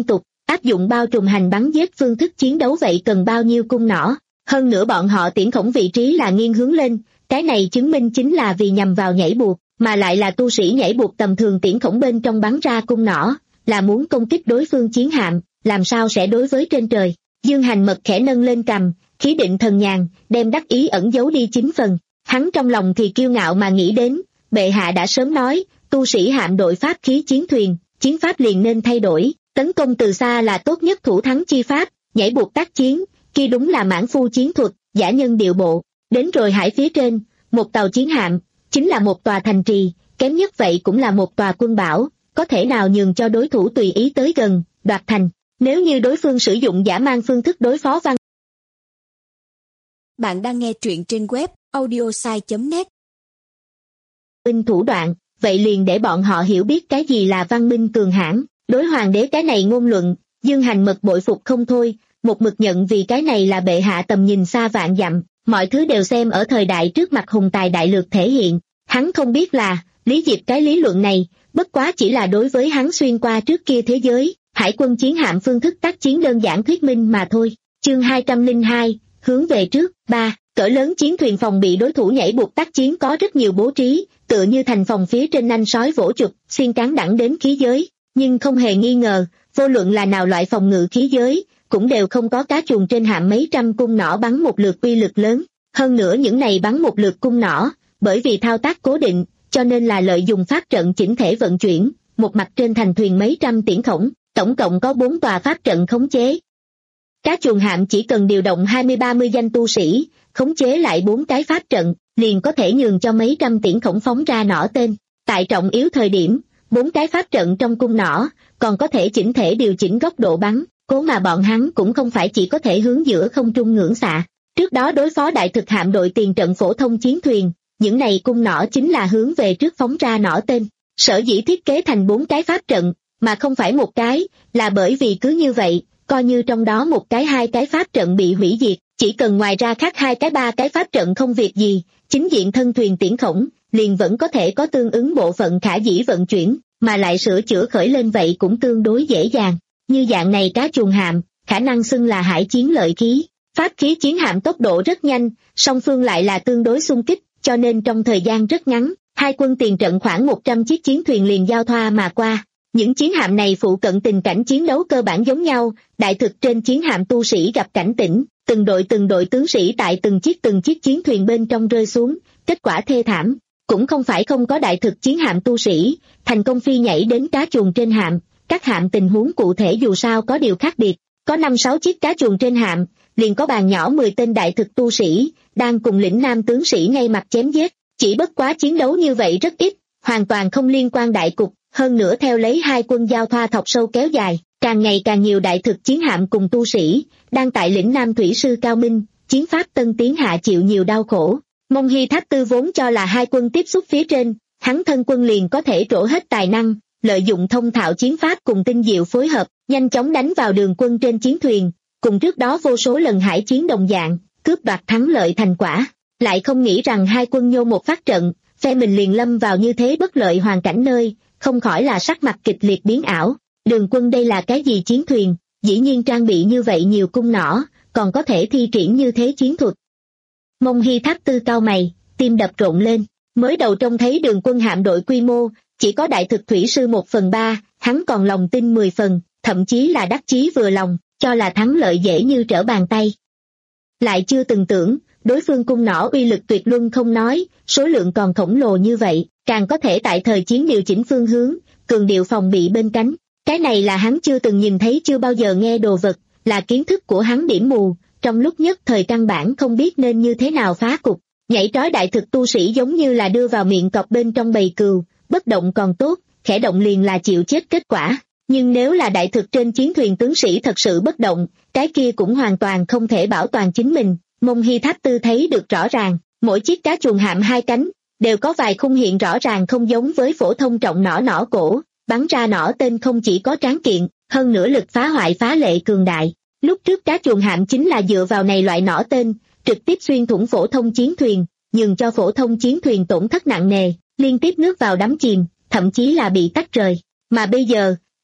áp dụng bao trùm hành bắn giết phương thức chiến đấu vậy cần bao nhiêu cung nỏ, hơn nữa bọn họ tiễn khổng vị trí là nghiêng hướng lên, cái này chứng minh chính là vì nhằm vào nhảy buộc, mà lại là tu sĩ nhảy buộc tầm thường tiễn khổng bên trong bắn ra cung nỏ, là muốn công kích đối phương chiến hạm, làm sao sẽ đối với trên trời. Dương Hành Mật khẽ nâng lên cằm, khí định thần nhàn, đem đắc ý ẩn giấu đi chín phần. Hắn trong lòng thì kiêu ngạo mà nghĩ đến, bệ hạ đã sớm nói, tu sĩ hạm đội pháp khí chiến thuyền, chiến pháp liền nên thay đổi, tấn công từ xa là tốt nhất thủ thắng chi pháp, nhảy buộc tác chiến, kia đúng là mãn phu chiến thuật, giả nhân điệu bộ. Đến rồi hải phía trên, một tàu chiến hạm, chính là một tòa thành trì, kém nhất vậy cũng là một tòa quân bảo, có thể nào nhường cho đối thủ tùy ý tới gần, đoạt thành, nếu như đối phương sử dụng giả mang phương thức đối phó văn.
Bạn đang nghe truyện trên web audiosai chấm net.
Minh thủ đoạn, vậy liền để bọn họ hiểu biết cái gì là văn minh cường hãn. Đối hoàng đế cái này ngôn luận, Dương Hành Mật bội phục không thôi, một mực nhận vì cái này là bệ hạ tầm nhìn xa vạn dặm, mọi thứ đều xem ở thời đại trước mặt hùng tài đại lược thể hiện. Hắn không biết là, Lý Diệp cái lý luận này, bất quá chỉ là đối với hắn xuyên qua trước kia thế giới, hải quân chiến hạm phương thức tác chiến đơn giản thuyết minh mà thôi. Chương hai trăm lẻ hai, hướng về trước. Ba. Cỡ lớn chiến thuyền phòng bị đối thủ nhảy buộc tác chiến có rất nhiều bố trí, tựa như thành phòng phía trên nanh sói vỗ chụp, xiên cán đẳng đến khí giới, nhưng không hề nghi ngờ, vô luận là nào loại phòng ngự khí giới, cũng đều không có cá chuồn trên hạm mấy trăm cung nỏ bắn một lượt uy lực lớn. Hơn nữa những này bắn một lượt cung nỏ, bởi vì thao tác cố định, cho nên là lợi dụng pháp trận chỉnh thể vận chuyển, một mặt trên thành thuyền mấy trăm tiễn khổng, tổng cộng có bốn tòa pháp trận khống chế. Cá chuồn hạm chỉ cần điều động hai mươi ba mươi danh tu sĩ, khống chế lại bốn cái pháp trận, liền có thể nhường cho mấy trăm tiễn khổng phóng ra nỏ tên. Tại trọng yếu thời điểm, bốn cái pháp trận trong cung nỏ, còn có thể chỉnh thể điều chỉnh góc độ bắn, cố mà bọn hắn cũng không phải chỉ có thể hướng giữa không trung ngưỡng xạ. Trước đó đối phó đại thực hạm đội tiền trận phổ thông chiến thuyền, những này cung nỏ chính là hướng về trước phóng ra nỏ tên. Sở dĩ thiết kế thành bốn cái pháp trận, mà không phải một cái, là bởi vì cứ như vậy, coi như trong đó một cái hai cái pháp trận bị hủy diệt, chỉ cần ngoài ra khác hai cái ba cái pháp trận không việc gì, chính diện thân thuyền tiễn khổng, liền vẫn có thể có tương ứng bộ phận khả dĩ vận chuyển, mà lại sửa chữa khởi lên vậy cũng tương đối dễ dàng. Như dạng này cá chuồn hạm, khả năng xưng là hải chiến lợi khí, pháp khí chiến hạm tốc độ rất nhanh, song phương lại là tương đối xung kích, cho nên trong thời gian rất ngắn, hai quân tiền trận khoảng một trăm chiếc chiến thuyền liền giao thoa mà qua. Những chiến hạm này phụ cận tình cảnh chiến đấu cơ bản giống nhau, đại thực trên chiến hạm tu sĩ gặp cảnh tỉnh, từng đội từng đội tướng sĩ tại từng chiếc từng chiếc chiến thuyền bên trong rơi xuống, kết quả thê thảm. Cũng không phải không có đại thực chiến hạm tu sĩ, thành công phi nhảy đến cá chuồn trên hạm, các hạm tình huống cụ thể dù sao có điều khác biệt, có năm sáu chiếc cá chuồn trên hạm, liền có bàn nhỏ mười tên đại thực tu sĩ, đang cùng lĩnh nam tướng sĩ ngay mặt chém giết, chỉ bất quá chiến đấu như vậy rất ít, hoàn toàn không liên quan đại cục, hơn nữa theo lấy hai quân giao thoa thọc sâu kéo dài, càng ngày càng nhiều đại thực chiến hạm cùng tu sĩ, đang tại lĩnh nam thủy sư cao minh, chiến pháp tân tiến hạ chịu nhiều đau khổ. Mông Hy Tháp Tư vốn cho là hai quân tiếp xúc phía trên, hắn thân quân liền có thể trổ hết tài năng, lợi dụng thông thạo chiến pháp cùng tinh diệu phối hợp, nhanh chóng đánh vào đường quân trên chiến thuyền, cùng trước đó vô số lần hải chiến đồng dạng, cướp đoạt thắng lợi thành quả. Lại không nghĩ rằng hai quân nhô một phát trận, phe mình liền lâm vào như thế bất lợi hoàn cảnh nơi, không khỏi là sắc mặt kịch liệt biến ảo. Đường quân đây là cái gì chiến thuyền, dĩ nhiên trang bị như vậy nhiều cung nỏ, còn có thể thi triển như thế chiến thuật. Mông Hy Tháp Tư cao mày, tim đập rộn lên, mới đầu trông thấy đường quân hạm đội quy mô, chỉ có đại thực thủy sư một phần ba, hắn còn lòng tin mười phần, thậm chí là đắc chí vừa lòng, cho là thắng lợi dễ như trở bàn tay. Lại chưa từng tưởng, đối phương cung nỏ uy lực tuyệt luân không nói, số lượng còn khổng lồ như vậy, càng có thể tại thời chiến điều chỉnh phương hướng, cường điệu phòng bị bên cánh. Cái này là hắn chưa từng nhìn thấy chưa bao giờ nghe đồ vật, là kiến thức của hắn điểm mù, trong lúc nhất thời căn bản không biết nên như thế nào phá cục. Nhảy trói đại thực tu sĩ giống như là đưa vào miệng cọp bên trong bầy cừu, bất động còn tốt, khẽ động liền là chịu chết kết quả. Nhưng nếu là đại thực trên chiến thuyền tướng sĩ thật sự bất động, cái kia cũng hoàn toàn không thể bảo toàn chính mình. Mông Hy Tháp Tư thấy được rõ ràng, mỗi chiếc cá chuồn hạm hai cánh, đều có vài khung hiện rõ ràng không giống với phổ thông trọng nỏ nỏ cổ, bắn ra nỏ tên không chỉ có tráng kiện, hơn nữa lực phá hoại phá lệ cường đại. Lúc trước cá chuồn hạm chính là dựa vào này loại nỏ tên, trực tiếp xuyên thủng phổ thông chiến thuyền, nhường cho phổ thông chiến thuyền tổn thất nặng nề, liên tiếp nước vào đắm chìm, thậm chí là bị tách rời. Mà bây giờ,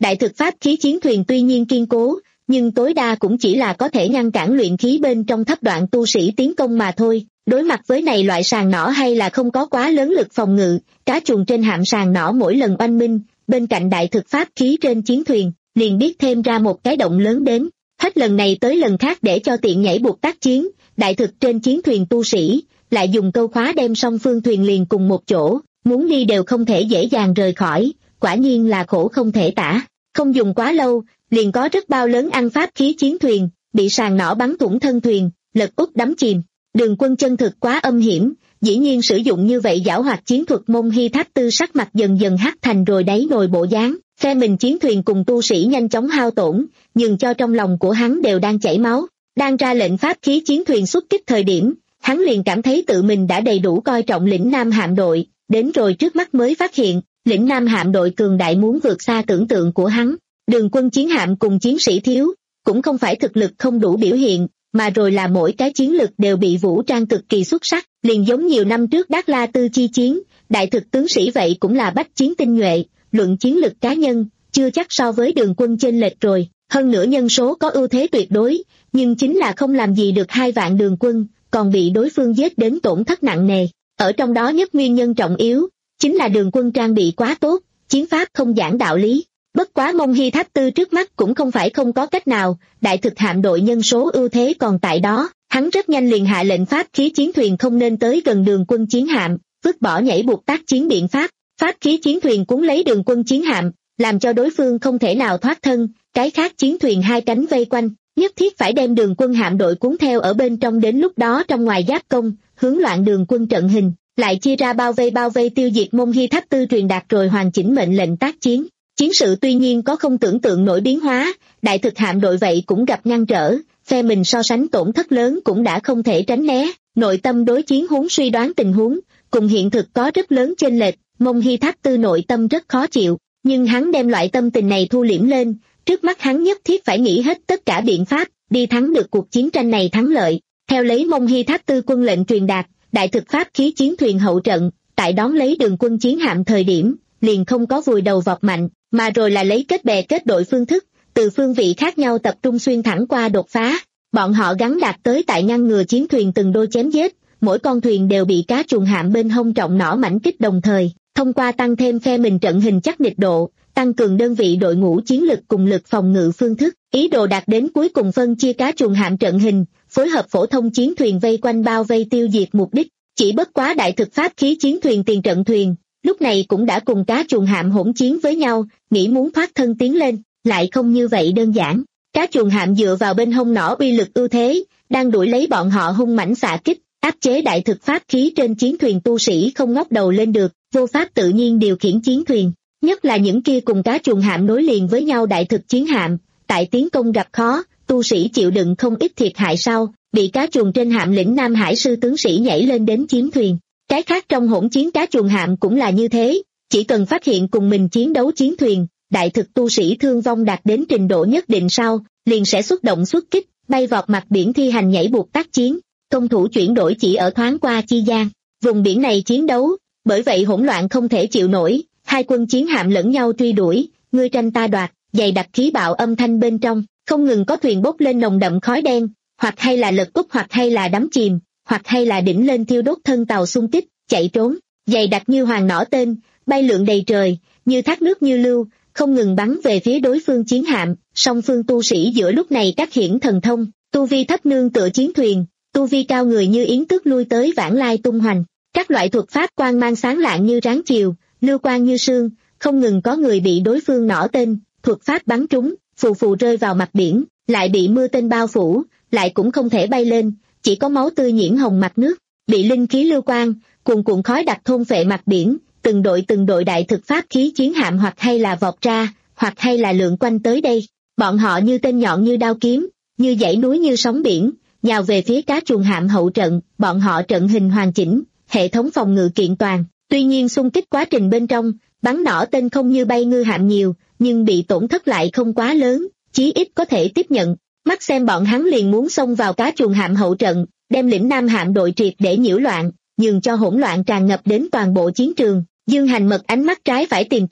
Đại thực pháp khí chiến thuyền tuy nhiên kiên cố, nhưng tối đa cũng chỉ là có thể ngăn cản luyện khí bên trong thấp đoạn tu sĩ tiến công mà thôi. Đối mặt với này loại sàn nỏ hay là không có quá lớn lực phòng ngự, cá chuồn trên hạm sàn nỏ mỗi lần oanh minh, bên cạnh đại thực pháp khí trên chiến thuyền, liền biết thêm ra một cái động lớn đến. Hết lần này tới lần khác để cho tiện nhảy buộc tác chiến, đại thực trên chiến thuyền tu sĩ, lại dùng câu khóa đem song phương thuyền liền cùng một chỗ, muốn đi đều không thể dễ dàng rời khỏi, quả nhiên là khổ không thể tả. Không dùng quá lâu, liền có rất bao lớn ăn pháp khí chiến thuyền, bị sàn nỏ bắn thủng thân thuyền, lật úp đắm chìm. Đường Quân chân thực quá âm hiểm, dĩ nhiên sử dụng như vậy giảo hoạt chiến thuật. Mông Hy Tháp Tư sắc mặt dần dần hắc thành rồi đáy nồi bộ dáng, phe mình chiến thuyền cùng tu sĩ nhanh chóng hao tổn, nhưng cho trong lòng của hắn đều đang chảy máu. Đang ra lệnh pháp khí chiến thuyền xuất kích thời điểm, hắn liền cảm thấy tự mình đã đầy đủ coi trọng lĩnh Nam hạm đội, đến rồi trước mắt mới phát hiện, lĩnh Nam hạm đội cường đại muốn vượt xa tưởng tượng của hắn. Đường Quân chiến hạm cùng chiến sĩ thiếu, cũng không phải thực lực không đủ biểu hiện, mà rồi là mỗi cái chiến lực đều bị vũ trang cực kỳ xuất sắc, liền giống nhiều năm trước Đát La Tư chi chiến, đại thực tướng sĩ vậy cũng là bách chiến tinh nhuệ, luận chiến lực cá nhân, chưa chắc so với Đường Quân chênh lệch rồi, hơn nữa nhân số có ưu thế tuyệt đối, nhưng chính là không làm gì được hai vạn Đường Quân, còn bị đối phương giết đến tổn thất nặng nề. Ở trong đó nhất nguyên nhân trọng yếu, chính là Đường Quân trang bị quá tốt, chiến pháp không giảng đạo lý. Bất quá Mông Hy Tháp Tư trước mắt cũng không phải không có cách nào, đại thực hạm đội nhân số ưu thế còn tại đó, hắn rất nhanh liền hạ lệnh pháp khí chiến thuyền không nên tới gần Đường Quân chiến hạm, vứt bỏ nhảy buộc tác chiến biện pháp, pháp khí chiến thuyền cuốn lấy Đường Quân chiến hạm, làm cho đối phương không thể nào thoát thân, cái khác chiến thuyền hai cánh vây quanh, nhất thiết phải đem Đường Quân hạm đội cuốn theo ở bên trong, đến lúc đó trong ngoài giáp công, hướng loạn Đường Quân trận hình, lại chia ra bao vây bao vây tiêu diệt. Mông Hy Tháp Tư truyền đạt rồi hoàn chỉnh mệnh lệnh tác chiến. Chiến sự tuy nhiên có không tưởng tượng nổi biến hóa, đại thực hạm đội vậy cũng gặp ngăn trở, phe mình so sánh tổn thất lớn cũng đã không thể tránh né, nội tâm đối chiến huống suy đoán tình huống, cùng hiện thực có rất lớn chênh lệch. Mông Hy Tháp Tư nội tâm rất khó chịu, nhưng hắn đem loại tâm tình này thu liễm lên, trước mắt hắn nhất thiết phải nghĩ hết tất cả biện pháp, đi thắng được cuộc chiến tranh này thắng lợi. Theo lấy Mông Hy Tháp Tư quân lệnh truyền đạt, đại thực pháp khí chiến thuyền hậu trận, tại đón lấy Đường Quân chiến hạm thời điểm, liền không có vùi đầu vọt mạnh, mà rồi là lấy kết bè kết đội phương thức, từ phương vị khác nhau tập trung xuyên thẳng qua đột phá. Bọn họ gắn đạt tới tại ngăn ngừa chiến thuyền từng đôi chém giết, mỗi con thuyền đều bị cá chuồn hạm bên hông trọng nỏ mảnh kích, đồng thời thông qua tăng thêm phe mình trận hình chắc địch độ, tăng cường đơn vị đội ngũ chiến lực cùng lực phòng ngự phương thức, ý đồ đạt đến cuối cùng phân chia cá chuồn hạm trận hình, phối hợp phổ thông chiến thuyền vây quanh bao vây tiêu diệt mục đích. Chỉ bất quá đại thực pháp khí chiến thuyền tiền trận thuyền, lúc này cũng đã cùng cá chuồn hạm hỗn chiến với nhau, nghĩ muốn thoát thân tiến lên, lại không như vậy đơn giản. Cá chuồn hạm dựa vào bên hông nỏ uy lực ưu thế, đang đuổi lấy bọn họ hung mãnh xạ kích, áp chế đại thực pháp khí trên chiến thuyền tu sĩ không ngóc đầu lên được, vô pháp tự nhiên điều khiển chiến thuyền. Nhất là những kia cùng cá chuồn hạm nối liền với nhau đại thực chiến hạm, tại tiến công gặp khó, tu sĩ chịu đựng không ít thiệt hại sau, bị cá chuồn trên hạm lĩnh Nam Hải sư tướng sĩ nhảy lên đến chiếm thuyền. Cái khác trong hỗn chiến cá chuồn hạm cũng là như thế, chỉ cần phát hiện cùng mình chiến đấu chiến thuyền, đại thực tu sĩ thương vong đạt đến trình độ nhất định sau, liền sẽ xuất động xuất kích, bay vọt mặt biển thi hành nhảy buộc tác chiến, công thủ chuyển đổi chỉ ở thoáng qua chi gian. Vùng biển này chiến đấu, bởi vậy hỗn loạn không thể chịu nổi, hai quân chiến hạm lẫn nhau truy đuổi, ngươi tranh ta đoạt, dày đặc khí bạo âm thanh bên trong, không ngừng có thuyền bốc lên nồng đậm khói đen, hoặc hay là lật úp hoặc hay là đắm chìm, hoặc hay là đỉnh lên thiêu đốt thân tàu xung kích, chạy trốn, dày đặc như hoàng nỏ tên, bay lượn đầy trời, như thác nước như lưu, không ngừng bắn về phía đối phương chiến hạm. Song phương tu sĩ giữa lúc này các hiển thần thông, tu vi thấp nương tựa chiến thuyền, tu vi cao người như yến tước lui tới vãng lai tung hoành, các loại thuật pháp quang mang sáng lạng như ráng chiều, lưu quang như sương, không ngừng có người bị đối phương nỏ tên, thuật pháp bắn trúng, phù phù rơi vào mặt biển, lại bị mưa tên bao phủ, lại cũng không thể bay lên, chỉ có máu tươi nhiễm hồng mặt nước, bị linh khí lưu quang, cuồn cuộn khói đặc thôn phệ mặt biển. Từng đội từng đội đại thực pháp khí chiến hạm hoặc hay là vọt ra, hoặc hay là lượn quanh tới đây. Bọn họ như tên nhọn như đao kiếm, như dãy núi như sóng biển, nhào về phía cá chuồn hạm hậu trận. Bọn họ trận hình hoàn chỉnh, hệ thống phòng ngự kiện toàn. Tuy nhiên xung kích quá trình bên trong, bắn nỏ tên không như bay ngư hạm nhiều, nhưng bị tổn thất lại không quá lớn, chí ít có thể tiếp nhận. Mắt xem bọn hắn liền muốn xông vào cá chuồn hạm hậu trận, đem lĩnh Nam hạm đội triệt để nhiễu loạn, nhường cho hỗn loạn tràn ngập đến toàn bộ chiến trường. Dương Hành Mật ánh mắt trái phải tìm toa,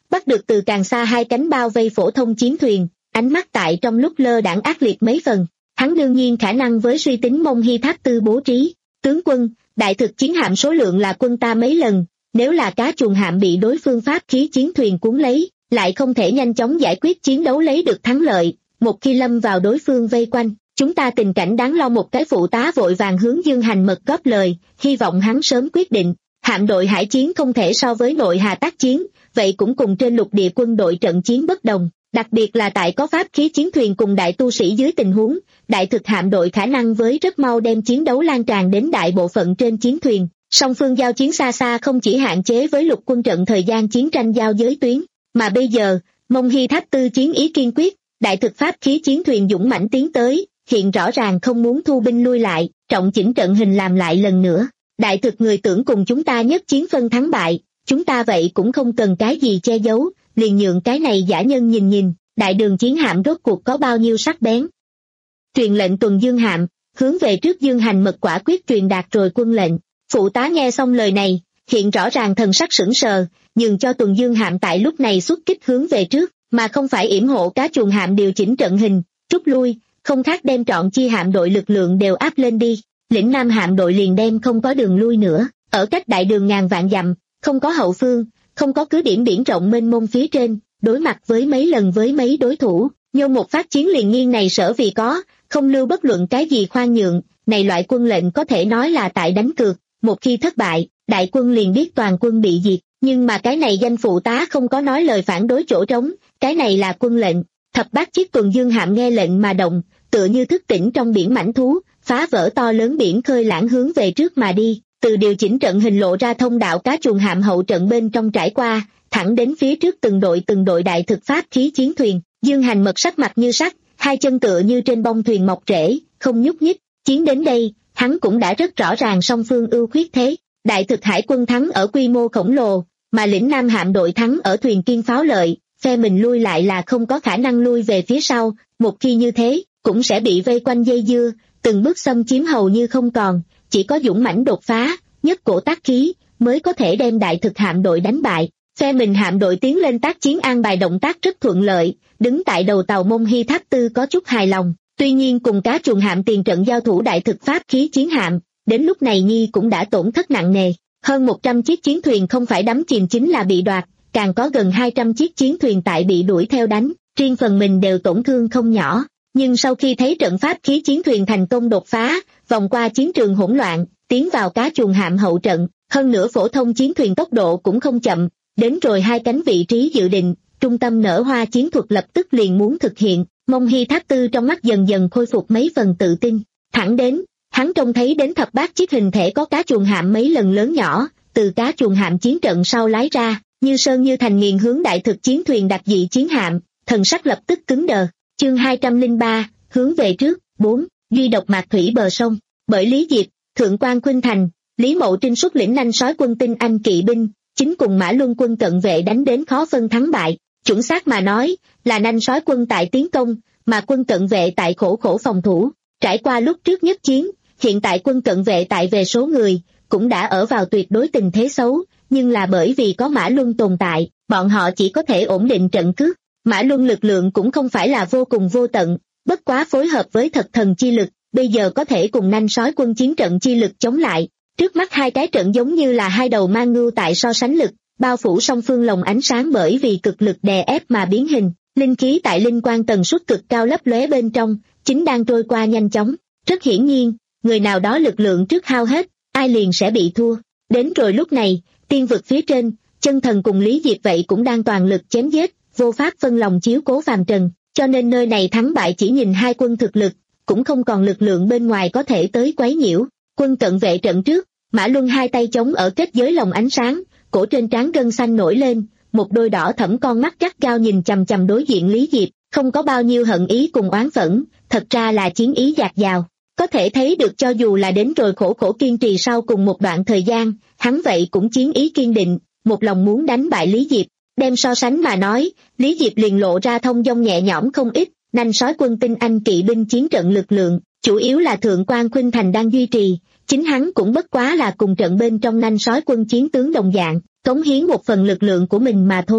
bắt được từ càng xa hai cánh bao vây phổ thông chiến thuyền, ánh mắt tại trong lúc lơ đãng ác liệt mấy phần. Hắn đương nhiên khả năng với suy tính Mông Hy Tháp Tư bố trí. Tướng quân, đại thực chiến hạm số lượng là quân ta mấy lần, nếu là cá chuồn hạm bị đối phương pháp khí chiến thuyền cuốn lấy, lại không thể nhanh chóng giải quyết chiến đấu lấy được thắng lợi, một khi lâm vào đối phương vây quanh, chúng ta tình cảnh đáng lo. Một cái phụ tá vội vàng hướng Dương Hành Mật góp lời, hy vọng hắn sớm quyết định. Hạm đội hải chiến không thể so với nội hà tác chiến, vậy cũng cùng trên lục địa quân đội trận chiến bất đồng, đặc biệt là tại có pháp khí chiến thuyền cùng đại tu sĩ dưới tình huống, đại thực hạm đội khả năng với rất mau đem chiến đấu lan tràn đến đại bộ phận trên chiến thuyền. Song phương giao chiến xa xa không chỉ hạn chế với lục quân trận thời gian chiến tranh giao giới tuyến, mà bây giờ, Mông Hy Tháp Tư chiến ý kiên quyết, đại thực pháp khí chiến thuyền dũng mãnh tiến tới, hiện rõ ràng không muốn thu binh lui lại, trọng chỉnh trận hình làm lại lần nữa. Đại thực người tưởng cùng chúng ta nhất chiến phân thắng bại, chúng ta vậy cũng không cần cái gì che giấu, liền nhượng cái này giả nhân nhìn nhìn, đại đường chiến hạm rốt cuộc có bao nhiêu sắc bén. Truyền lệnh tuần Dương hạm, hướng về trước Dương Hành Mật quả quyết truyền đạt rồi quân lệnh. Phụ tá nghe xong lời này, hiện rõ ràng thần sắc sững sờ, nhường cho tuần Dương hạm tại lúc này xuất kích hướng về trước, mà không phải yểm hộ cá chuồn hạm điều chỉnh trận hình, rút lui, không khác đem trọn chi hạm đội lực lượng đều áp lên đi. Lĩnh Nam hạm đội liền đem không có đường lui nữa, ở cách đại đường ngàn vạn dặm, không có hậu phương, không có cứ điểm biển rộng mênh mông phía trên, đối mặt với mấy lần với mấy đối thủ, nhô một phát chiến liền nghiêng này sở vì có, không lưu bất luận cái gì khoan nhượng, này loại quân lệnh có thể nói là tại đánh cược, một khi thất bại, đại quân liền biết toàn quân bị diệt, nhưng mà cái này danh phụ tá không có nói lời phản đối chỗ trống, cái này là quân lệnh. Thập bát chiếc tuần Dương hạm nghe lệnh mà động, tựa như thức tỉnh trong biển mãnh thú, phá vỡ to lớn biển khơi lãng hướng về trước mà đi, từ điều chỉnh trận hình lộ ra thông đạo cá chuồn hạm hậu trận bên trong trải qua, thẳng đến phía trước từng đội từng đội đại thực pháp khí chiến thuyền. Dương Hành Mật sắc mặt như sắt, hai chân tựa như trên bông thuyền mọc rễ, không nhúc nhích. Chiến đến đây, hắn cũng đã rất rõ ràng song phương ưu khuyết thế. Đại thực hải quân thắng ở quy mô khổng lồ, mà lĩnh Nam hạm đội thắng ở thuyền kiên pháo lợi, phe mình lui lại là không có khả năng lui về phía sau, một khi như thế, cũng sẽ bị vây quanh dây dưa, từng bước xâm chiếm hầu như không còn, chỉ có dũng mãnh đột phá, nhất cổ tác khí, mới có thể đem đại thực hạm đội đánh bại. Phe mình hạm đội tiến lên tác chiến an bài động tác rất thuận lợi, đứng tại đầu tàu Mông Hy Tháp Tư có chút hài lòng, tuy nhiên cùng cá chuồn hạm tiền trận giao thủ đại thực pháp khí chiến hạm, đến lúc này Nhi cũng đã tổn thất nặng nề, hơn một trăm chiếc chiến thuyền không phải đắm chìm chính là bị đoạt, càng có gần hai trăm chiếc chiến thuyền tại bị đuổi theo đánh, riêng phần mình đều tổn thương không nhỏ. Nhưng sau khi thấy trận pháp khí chiến thuyền thành công đột phá, vòng qua chiến trường hỗn loạn, tiến vào cá chuồn hạm hậu trận, hơn nữa phổ thông chiến thuyền tốc độ cũng không chậm, đến rồi hai cánh vị trí dự định, trung tâm nở hoa chiến thuật lập tức liền muốn thực hiện. Mông Hy Tháp Tư trong mắt dần dần khôi phục mấy phần tự tin, thẳng đến, hắn trông thấy đến thập bát chiếc hình thể có cá chuồn hạm mấy lần lớn nhỏ, từ cá chuồn hạm chiến trận sau lái ra, như sơn như thành nghiền hướng đại thực chiến thuyền đặc dị chiến hạm, thần sắc lập tức cứng đờ. Chương hai trăm lẻ ba, hướng về trước. Bốn. Duy độc mạc thủy bờ sông. Bởi Lý Diệp, Thượng quan Khuynh Thành, Lý Mậu Trinh xuất lĩnh nanh sói quân tinh anh kỵ binh, chính cùng Mã Luân quân cận vệ đánh đến khó phân thắng bại. Chuẩn xác mà nói, là nanh sói quân tại tiến công, mà quân cận vệ tại khổ khổ phòng thủ. Trải qua lúc trước nhất chiến, hiện tại quân cận vệ tại về số người, cũng đã ở vào tuyệt đối tình thế xấu, nhưng là bởi vì có Mã Luân tồn tại, bọn họ chỉ có thể ổn định trận cước. Mã Luân lực lượng cũng không phải là vô cùng vô tận, bất quá phối hợp với thật thần chi lực, bây giờ có thể cùng nanh sói quân chiến trận chi lực chống lại. Trước mắt hai cái trận giống như là hai đầu mang ngưu tại so sánh lực, bao phủ song phương lồng ánh sáng bởi vì cực lực đè ép mà biến hình, linh khí tại linh quang tần suất cực cao lấp lóe bên trong, chính đang trôi qua nhanh chóng. Rất hiển nhiên, người nào đó lực lượng trước hao hết, ai liền sẽ bị thua. Đến rồi lúc này, tiên vực phía trên, chân thần cùng Lý Diệp vậy cũng đang toàn lực chém giết, vô pháp phân lòng chiếu cố phàm trần, cho nên nơi này thắng bại chỉ nhìn hai quân thực lực, cũng không còn lực lượng bên ngoài có thể tới quấy nhiễu. Quân cận vệ trận trước, Mã Luân hai tay chống ở kết giới lồng ánh sáng, cổ trên trán gân xanh nổi lên, một đôi đỏ thẫm con mắt gắt gao nhìn chằm chằm đối diện Lý Diệp, không có bao nhiêu hận ý cùng oán phẫn, thật ra là chiến ý dạt dào. Có thể thấy được cho dù là đến rồi khổ khổ kiên trì sau cùng một đoạn thời gian, hắn vậy cũng chiến ý kiên định, một lòng muốn đánh bại Lý Diệp. Đem so sánh mà nói, Lý Diệp liền lộ ra thông dong nhẹ nhõm không ít, nanh sói quân tinh anh kỵ binh chiến trận lực lượng, chủ yếu là Thượng quan Khuynh Thành đang duy trì, chính hắn cũng bất quá là cùng trận bên trong nanh sói quân chiến tướng đồng dạng, cống hiến một phần lực lượng của mình mà thôi.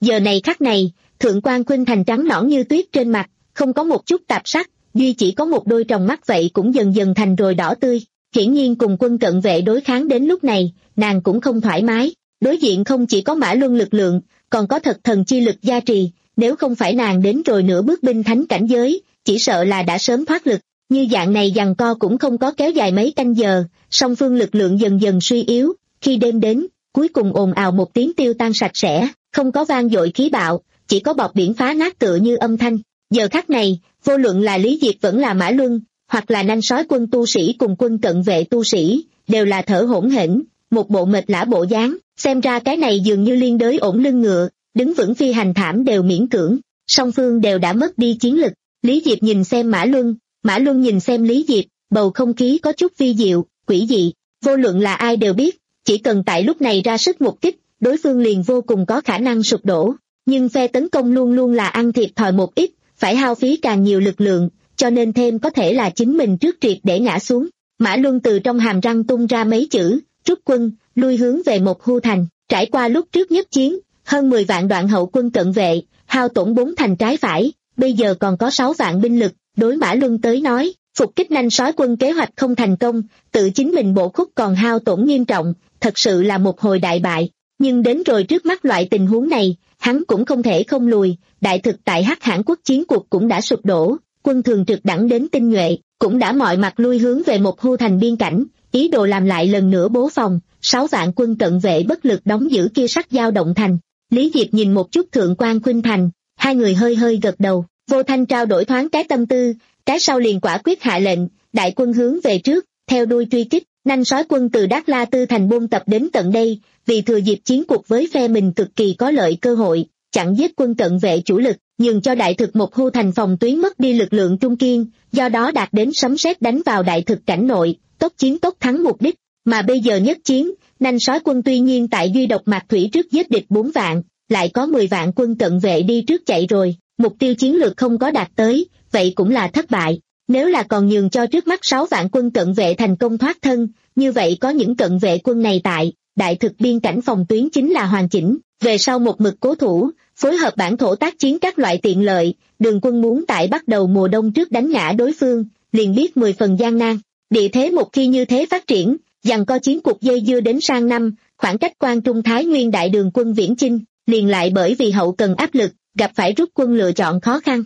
Giờ này khắc này, Thượng quan Khuynh Thành trắng nõn như tuyết trên mặt, không có một chút tạp sắc, duy chỉ có một đôi tròng mắt vậy cũng dần dần thành rồi đỏ tươi. Hiển nhiên cùng quân cận vệ đối kháng đến lúc này, nàng cũng không thoải mái. Đối diện không chỉ có Mã Luân lực lượng, còn có thật thần chi lực gia trì, nếu không phải nàng đến rồi nửa bước binh thánh cảnh giới, chỉ sợ là đã sớm thoát lực. Như dạng này giằng co cũng không có kéo dài mấy canh giờ, song phương lực lượng dần dần suy yếu, khi đêm đến, cuối cùng ồn ào một tiếng tiêu tan sạch sẽ, không có vang dội khí bạo, chỉ có bọt biển phá nát tựa như âm thanh. Giờ khắc này, vô luận là Lý Diệp vẫn là Mã Luân, hoặc là nanh sói quân tu sĩ cùng quân cận vệ tu sĩ, đều là thở hổn hển, một bộ mệt lả bộ dáng, xem ra cái này dường như liên đới ổn lưng ngựa, đứng vững phi hành thảm đều miễn cưỡng, song phương đều đã mất đi chiến lực. Lý Diệp nhìn xem Mã Luân, Mã Luân nhìn xem Lý Diệp, bầu không khí có chút vi diệu, quỷ dị, vô luận là ai đều biết, chỉ cần tại lúc này ra sức một kích, đối phương liền vô cùng có khả năng sụp đổ, nhưng phe tấn công luôn luôn là ăn thiệt thòi một ít, phải hao phí càng nhiều lực lượng, cho nên thêm có thể là chính mình trước triệt để ngã xuống. Mã Luân từ trong hàm răng tung ra mấy chữ, rút quân, lui hướng về một hưu thành, trải qua lúc trước nhất chiến, hơn mười vạn đoạn hậu quân cận vệ, hao tổn bốn thành trái phải, bây giờ còn có sáu vạn binh lực, đối Mã Luân tới nói, phục kích nanh sói quân kế hoạch không thành công, tự chính mình bộ khúc còn hao tổn nghiêm trọng, thật sự là một hồi đại bại. Nhưng đến rồi trước mắt loại tình huống này, hắn cũng không thể không lùi, đại thực tại Hắc Hãn quốc chiến cuộc cũng đã sụp đổ, quân thường trực đẳng đến tinh nhuệ, cũng đã mọi mặt lui hướng về một hưu thành biên cảnh, ý đồ làm lại lần nữa bố phòng, sáu vạn quân cận vệ bất lực đóng giữ kia sắc giao động thành. Lý Diệp nhìn một chút Thượng quan Khuynh Thành, hai người hơi hơi gật đầu, vô thanh trao đổi thoáng cái tâm tư, cái sau liền quả quyết hạ lệnh, đại quân hướng về trước, theo đuôi truy kích, nanh sói quân từ Đát La Tư thành buôn tập đến tận đây, vì thừa dịp chiến cuộc với phe mình cực kỳ có lợi cơ hội, chặn giết quân cận vệ chủ lực, nhường cho đại thực một hưu thành phòng tuyến mất đi lực lượng trung kiên, do đó đạt đến sấm sét đánh vào đại thực cảnh nội, tốc chiến tốc thắng mục đích. Mà bây giờ nhất chiến, nanh sói quân tuy nhiên tại Duy Độc Mạc Thủy trước giết địch bốn vạn, lại có mười vạn quân cận vệ đi trước chạy rồi, mục tiêu chiến lược không có đạt tới, vậy cũng là thất bại. Nếu là còn nhường cho trước mắt sáu vạn quân cận vệ thành công thoát thân, như vậy có những cận vệ quân này tại, đại thực biên cảnh phòng tuyến chính là hoàn chỉnh, về sau một mực cố thủ, phối hợp bản thổ tác chiến các loại tiện lợi, đường quân muốn tại bắt đầu mùa đông trước đánh ngã đối phương, liền biết mười phần gian nan. Địa thế một khi như thế phát triển, giằng co chiến cuộc dây dưa đến sang năm, khoảng cách Quan Trung Thái Nguyên đại đường quân viễn chinh, liền lại bởi vì hậu cần áp lực, gặp phải rút quân lựa chọn khó khăn.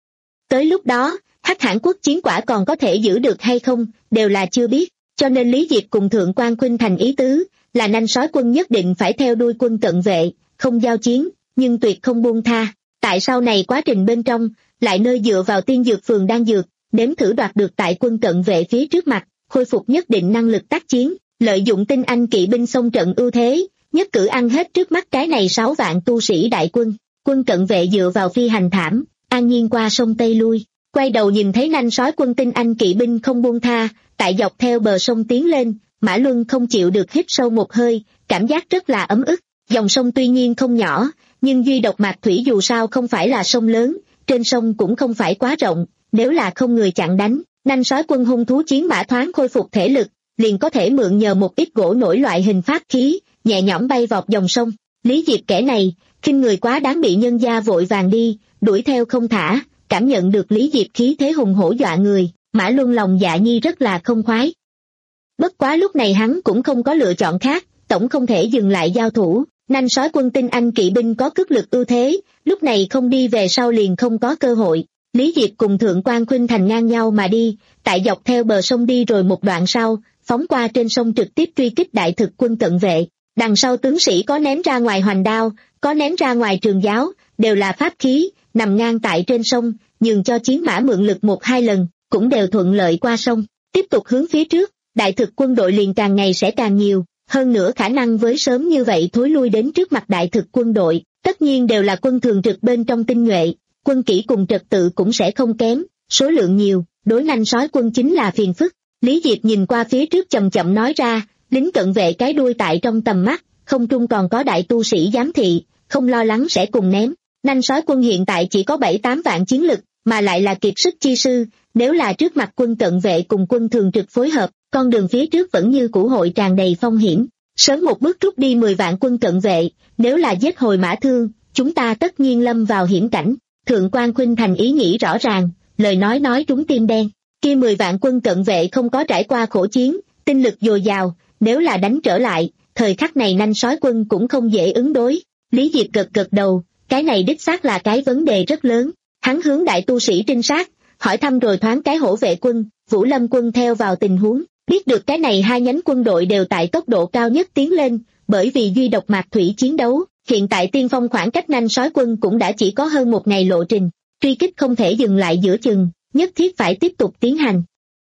Tới lúc đó, Hắc Hãn quốc chiến quả còn có thể giữ được hay không, đều là chưa biết, cho nên Lý Diệp cùng Thượng quan Khuynh Thành ý tứ, là nanh sói quân nhất định phải theo đuôi quân cận vệ, không giao chiến, nhưng tuyệt không buông tha. Tại sau này quá trình bên trong, lại nơi dựa vào tiên dược phường đan dược, nếm thử đoạt được tại quân cận vệ phía trước mặt, khôi phục nhất định năng lực tác chiến, lợi dụng tinh anh kỵ binh xông trận ưu thế, nhất cử ăn hết trước mắt cái này sáu vạn tu sĩ đại quân. Quân cận vệ dựa vào phi hành thảm, an nhiên qua sông Tây lui, quay đầu nhìn thấy nanh sói quân tinh anh kỵ binh không buông tha, tại dọc theo bờ sông tiến lên, Mã Luân không chịu được hít sâu một hơi, cảm giác rất là ấm ức. Dòng sông tuy nhiên không nhỏ, nhưng Duy Độc Mạc Thủy dù sao không phải là sông lớn, trên sông cũng không phải quá rộng, nếu là không người chặn đánh, nanh sói quân hung thú chiến mã thoáng khôi phục thể lực, liền có thể mượn nhờ một ít gỗ nổi loại hình pháp khí, nhẹ nhõm bay vọt dòng sông. Lý Diệp kẻ này, khinh người quá đáng bị nhân gia vội vàng đi, đuổi theo không thả, cảm nhận được Lý Diệp khí thế hùng hổ dọa người, Mã Luân lòng dạ nhi rất là không khoái. Bất quá lúc này hắn cũng không có lựa chọn khác, tổng không thể dừng lại giao thủ, nanh sói quân tinh anh kỵ binh có cước lực ưu thế, lúc này không đi về sau liền không có cơ hội. Lý Diệp cùng Thượng quan Khuynh Thành ngang nhau mà đi, tại dọc theo bờ sông đi rồi một đoạn sau, phóng qua trên sông trực tiếp truy kích đại thực quân cận vệ. Đằng sau tướng sĩ có ném ra ngoài hoành đao, có ném ra ngoài trường giáo, đều là pháp khí, nằm ngang tại trên sông, nhường cho chiến mã mượn lực một hai lần, cũng đều thuận lợi qua sông. Tiếp tục hướng phía trước, đại thực quân đội liền càng ngày sẽ càng nhiều, hơn nữa khả năng với sớm như vậy thối lui đến trước mặt đại thực quân đội, tất nhiên đều là quân thường trực bên trong tinh nhuệ, quân kỹ cùng trật tự cũng sẽ không kém, số lượng nhiều, đối nanh sói quân chính là phiền phức. Lý Diệp nhìn qua phía trước chậm chậm nói ra, lính cận vệ cái đuôi tại trong tầm mắt, không trung còn có đại tu sĩ giám thị, không lo lắng sẽ cùng ném. Nanh sói quân hiện tại chỉ có bảy tám vạn chiến lực, mà lại là kiệt sức chi sư, nếu là trước mặt quân cận vệ cùng quân thường trực phối hợp, con đường phía trước vẫn như cũ hội tràn đầy phong hiểm. Sớm một bước rút đi mười vạn quân cận vệ, nếu là giết hồi mã thương, chúng ta tất nhiên lâm vào hiểm cảnh. Thượng quan Khuynh Thành ý nghĩ rõ ràng, lời nói nói trúng tim đen. Kia mười vạn quân cận vệ không có trải qua khổ chiến, tinh lực dồi dào, nếu là đánh trở lại, thời khắc này nanh sói quân cũng không dễ ứng đối. Lý Diệp gật gật đầu, cái này đích xác là cái vấn đề rất lớn. Hắn hướng đại tu sĩ trinh sát, hỏi thăm rồi thoáng cái hổ vệ quân, Vũ Lâm quân theo vào tình huống, biết được cái này hai nhánh quân đội đều tại tốc độ cao nhất tiến lên, bởi vì duy độc mạc thủy chiến đấu, hiện tại tiên phong khoảng cách nanh sói quân cũng đã chỉ có hơn một ngày lộ trình, truy kích không thể dừng lại giữa chừng, nhất thiết phải tiếp tục tiến hành.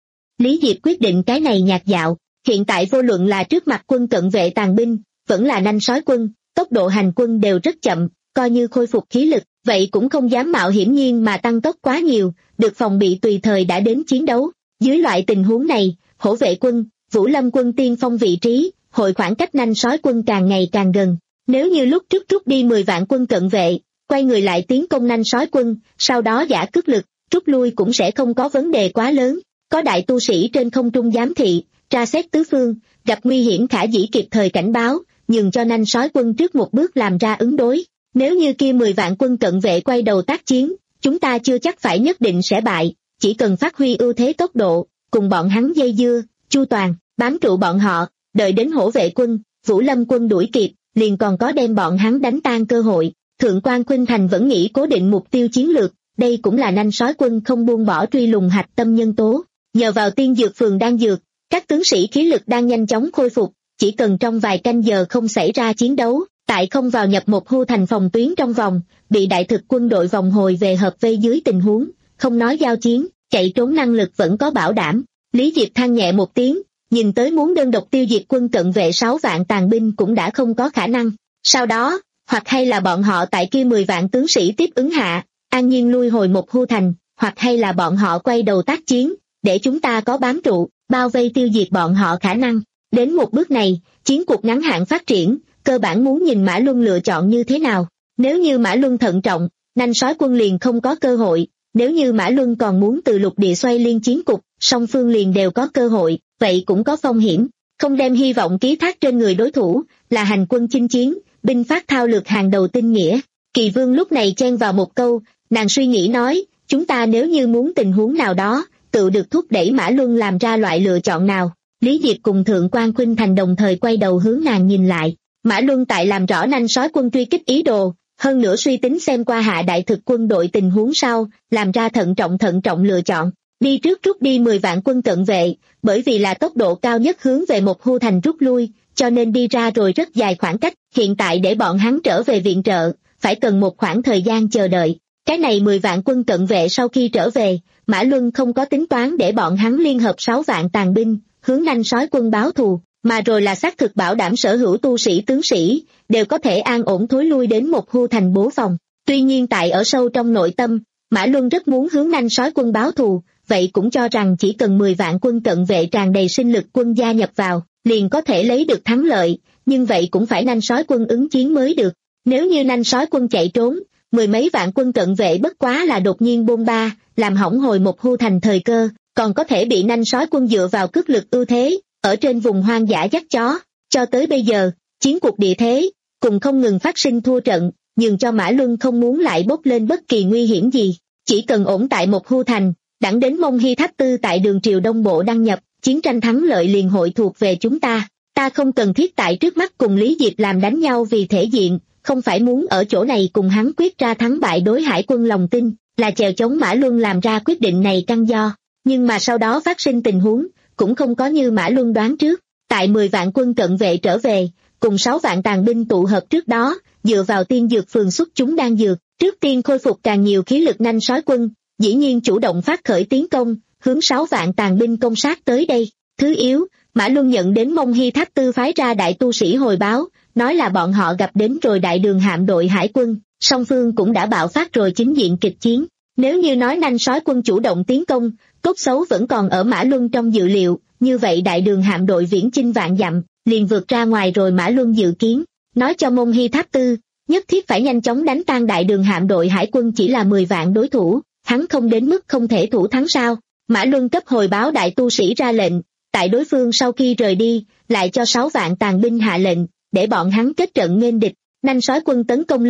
Lý Diệp quyết định cái này nhạt dạo, hiện tại vô luận là trước mặt quân cận vệ tàn binh, vẫn là nanh sói quân, tốc độ hành quân đều rất chậm, coi như khôi phục khí lực, vậy cũng không dám mạo hiểm nhiên mà tăng tốc quá nhiều, được phòng bị tùy thời đã đến chiến đấu. Dưới loại tình huống này, hổ vệ quân, Vũ Lâm quân tiên phong vị trí, hội khoảng cách nanh sói quân càng ngày càng gần. Nếu như lúc trước rút đi mười vạn quân cận vệ, quay người lại tiến công nanh sói quân, sau đó giả cước lực, rút lui cũng sẽ không có vấn đề quá lớn. Có đại tu sĩ trên không trung giám thị, tra xét tứ phương, gặp nguy hiểm khả dĩ kịp thời cảnh báo, nhường cho nanh sói quân trước một bước làm ra ứng đối. Nếu như kia mười vạn quân cận vệ quay đầu tác chiến, chúng ta chưa chắc phải nhất định sẽ bại, chỉ cần phát huy ưu thế tốc độ, cùng bọn hắn dây dưa, chu toàn, bám trụ bọn họ, đợi đến hổ vệ quân, Vũ Lâm quân đuổi kịp, liền còn có đem bọn hắn đánh tan cơ hội. Thượng quan Khuynh Thành vẫn nghĩ cố định mục tiêu chiến lược, đây cũng là nanh sói quân không buông bỏ truy lùng hạch tâm nhân tố. Nhờ vào tiên dược phường đan dược, các tướng sĩ khí lực đang nhanh chóng khôi phục, chỉ cần trong vài canh giờ không xảy ra chiến đấu, tại không vào nhập một hưu thành phòng tuyến trong vòng, bị đại thực quân đội vòng hồi về hợp vây dưới tình huống, không nói giao chiến, chạy trốn năng lực vẫn có bảo đảm. Lý Diệp than nhẹ một tiếng, nhìn tới muốn đơn độc tiêu diệt quân cận vệ sáu vạn tàn binh cũng đã không có khả năng. Sau đó, hoặc hay là bọn họ tại kia mười vạn tướng sĩ tiếp ứng hạ, an nhiên lui hồi một hưu thành, hoặc hay là bọn họ quay đầu tác chiến, để chúng ta có bám trụ, bao vây tiêu diệt bọn họ khả năng. Đến một bước này, chiến cuộc ngắn hạn phát triển, cơ bản muốn nhìn Mã Luân lựa chọn như thế nào. Nếu như Mã Luân thận trọng, nanh sói quân liền không có cơ hội. Nếu như Mã Luân còn muốn từ lục địa xoay liên chiến cục, song phương liền đều có cơ hội, vậy cũng có phong hiểm. Không đem hy vọng ký thác trên người đối thủ, là hành quân chinh chiến, binh phát thao lược hàng đầu tinh nghĩa. Kỳ Vương lúc này chen vào một câu, nàng suy nghĩ nói, chúng ta nếu như muốn tình huống nào đó, tự được thúc đẩy Mã Luân làm ra loại lựa chọn nào. Lý Diệp cùng Thượng quan Khuynh Thành đồng thời quay đầu hướng nàng nhìn lại. Mã Luân tại làm rõ nanh sói quân truy kích ý đồ, hơn nữa suy tính xem qua hạ đại thực quân đội tình huống sau, làm ra thận trọng thận trọng lựa chọn. Đi trước rút đi mười vạn quân cận vệ, bởi vì là tốc độ cao nhất hướng về một hưu thành rút lui, cho nên đi ra rồi rất dài khoảng cách. Hiện tại để bọn hắn trở về viện trợ, phải cần một khoảng thời gian chờ đợi. Cái này mười vạn quân cận vệ sau khi trở về, Mã Luân không có tính toán để bọn hắn liên hợp sáu vạn tàn binh, hướng nanh sói quân báo thù, mà rồi là xác thực bảo đảm sở hữu tu sĩ tướng sĩ, đều có thể an ổn thối lui đến một hưu thành bố phòng. Tuy nhiên tại ở sâu trong nội tâm, Mã Luân rất muốn hướng nanh sói quân báo thù, vậy cũng cho rằng chỉ cần mười vạn quân cận vệ tràn đầy sinh lực quân gia nhập vào, liền có thể lấy được thắng lợi, nhưng vậy cũng phải nanh sói quân ứng chiến mới được. Nếu như nanh sói quân chạy trốn, mười mấy vạn quân cận vệ bất quá là đột nhiên bôn ba, làm hỏng hồi một hưu thành thời cơ, còn có thể bị nanh sói quân dựa vào cước lực ưu thế, ở trên vùng hoang dã dắt chó. Cho tới bây giờ, chiến cuộc địa thế, cùng không ngừng phát sinh thua trận, nhường cho Mã Luân không muốn lại bốc lên bất kỳ nguy hiểm gì. Chỉ cần ổn tại một hưu thành, đẳng đến Mông Hy Tháp Tư tại đường triều Đông Bộ đăng nhập, chiến tranh thắng lợi liền hội thuộc về chúng ta. Ta không cần thiết tại trước mắt cùng Lý Diệp làm đánh nhau vì thể diện, không phải muốn ở chỗ này cùng hắn quyết ra thắng bại đối hải quân lòng tin, là chèo chống Mã Luân làm ra quyết định này căn do. Nhưng mà sau đó phát sinh tình huống, cũng không có như Mã Luân đoán trước. Tại mười vạn quân cận vệ trở về, cùng sáu vạn tàn binh tụ hợp trước đó, dựa vào tiên dược phường xuất chúng đang dược, trước tiên khôi phục càng nhiều khí lực nanh sói quân, dĩ nhiên chủ động phát khởi tiến công, hướng sáu vạn tàn binh công sát tới đây. Thứ yếu, Mã Luân nhận đến Mông Hy Tháp Tư phái ra đại tu sĩ hồi báo, nói là bọn họ gặp đến rồi đại đường hạm đội hải quân, song phương cũng đã bạo phát rồi chính diện kịch chiến. Nếu như nói nanh sói quân chủ động tiến công, cốt xấu vẫn còn ở Mã Luân trong dự liệu, như vậy đại đường hạm đội viễn chinh vạn dặm, liền vượt ra ngoài rồi Mã Luân dự kiến. Nói cho Mông Hy Tháp Tư, nhất thiết phải nhanh chóng đánh tan đại đường hạm đội hải quân chỉ là mười vạn đối thủ, hắn không đến mức không thể thủ thắng sao. Mã Luân cấp hồi báo đại tu sĩ ra lệnh, tại đối phương sau khi rời đi, lại cho sáu vạn tàn binh hạ lệnh, để bọn hắn kết trận nghênh địch. Nanh sói quân tấn công lên,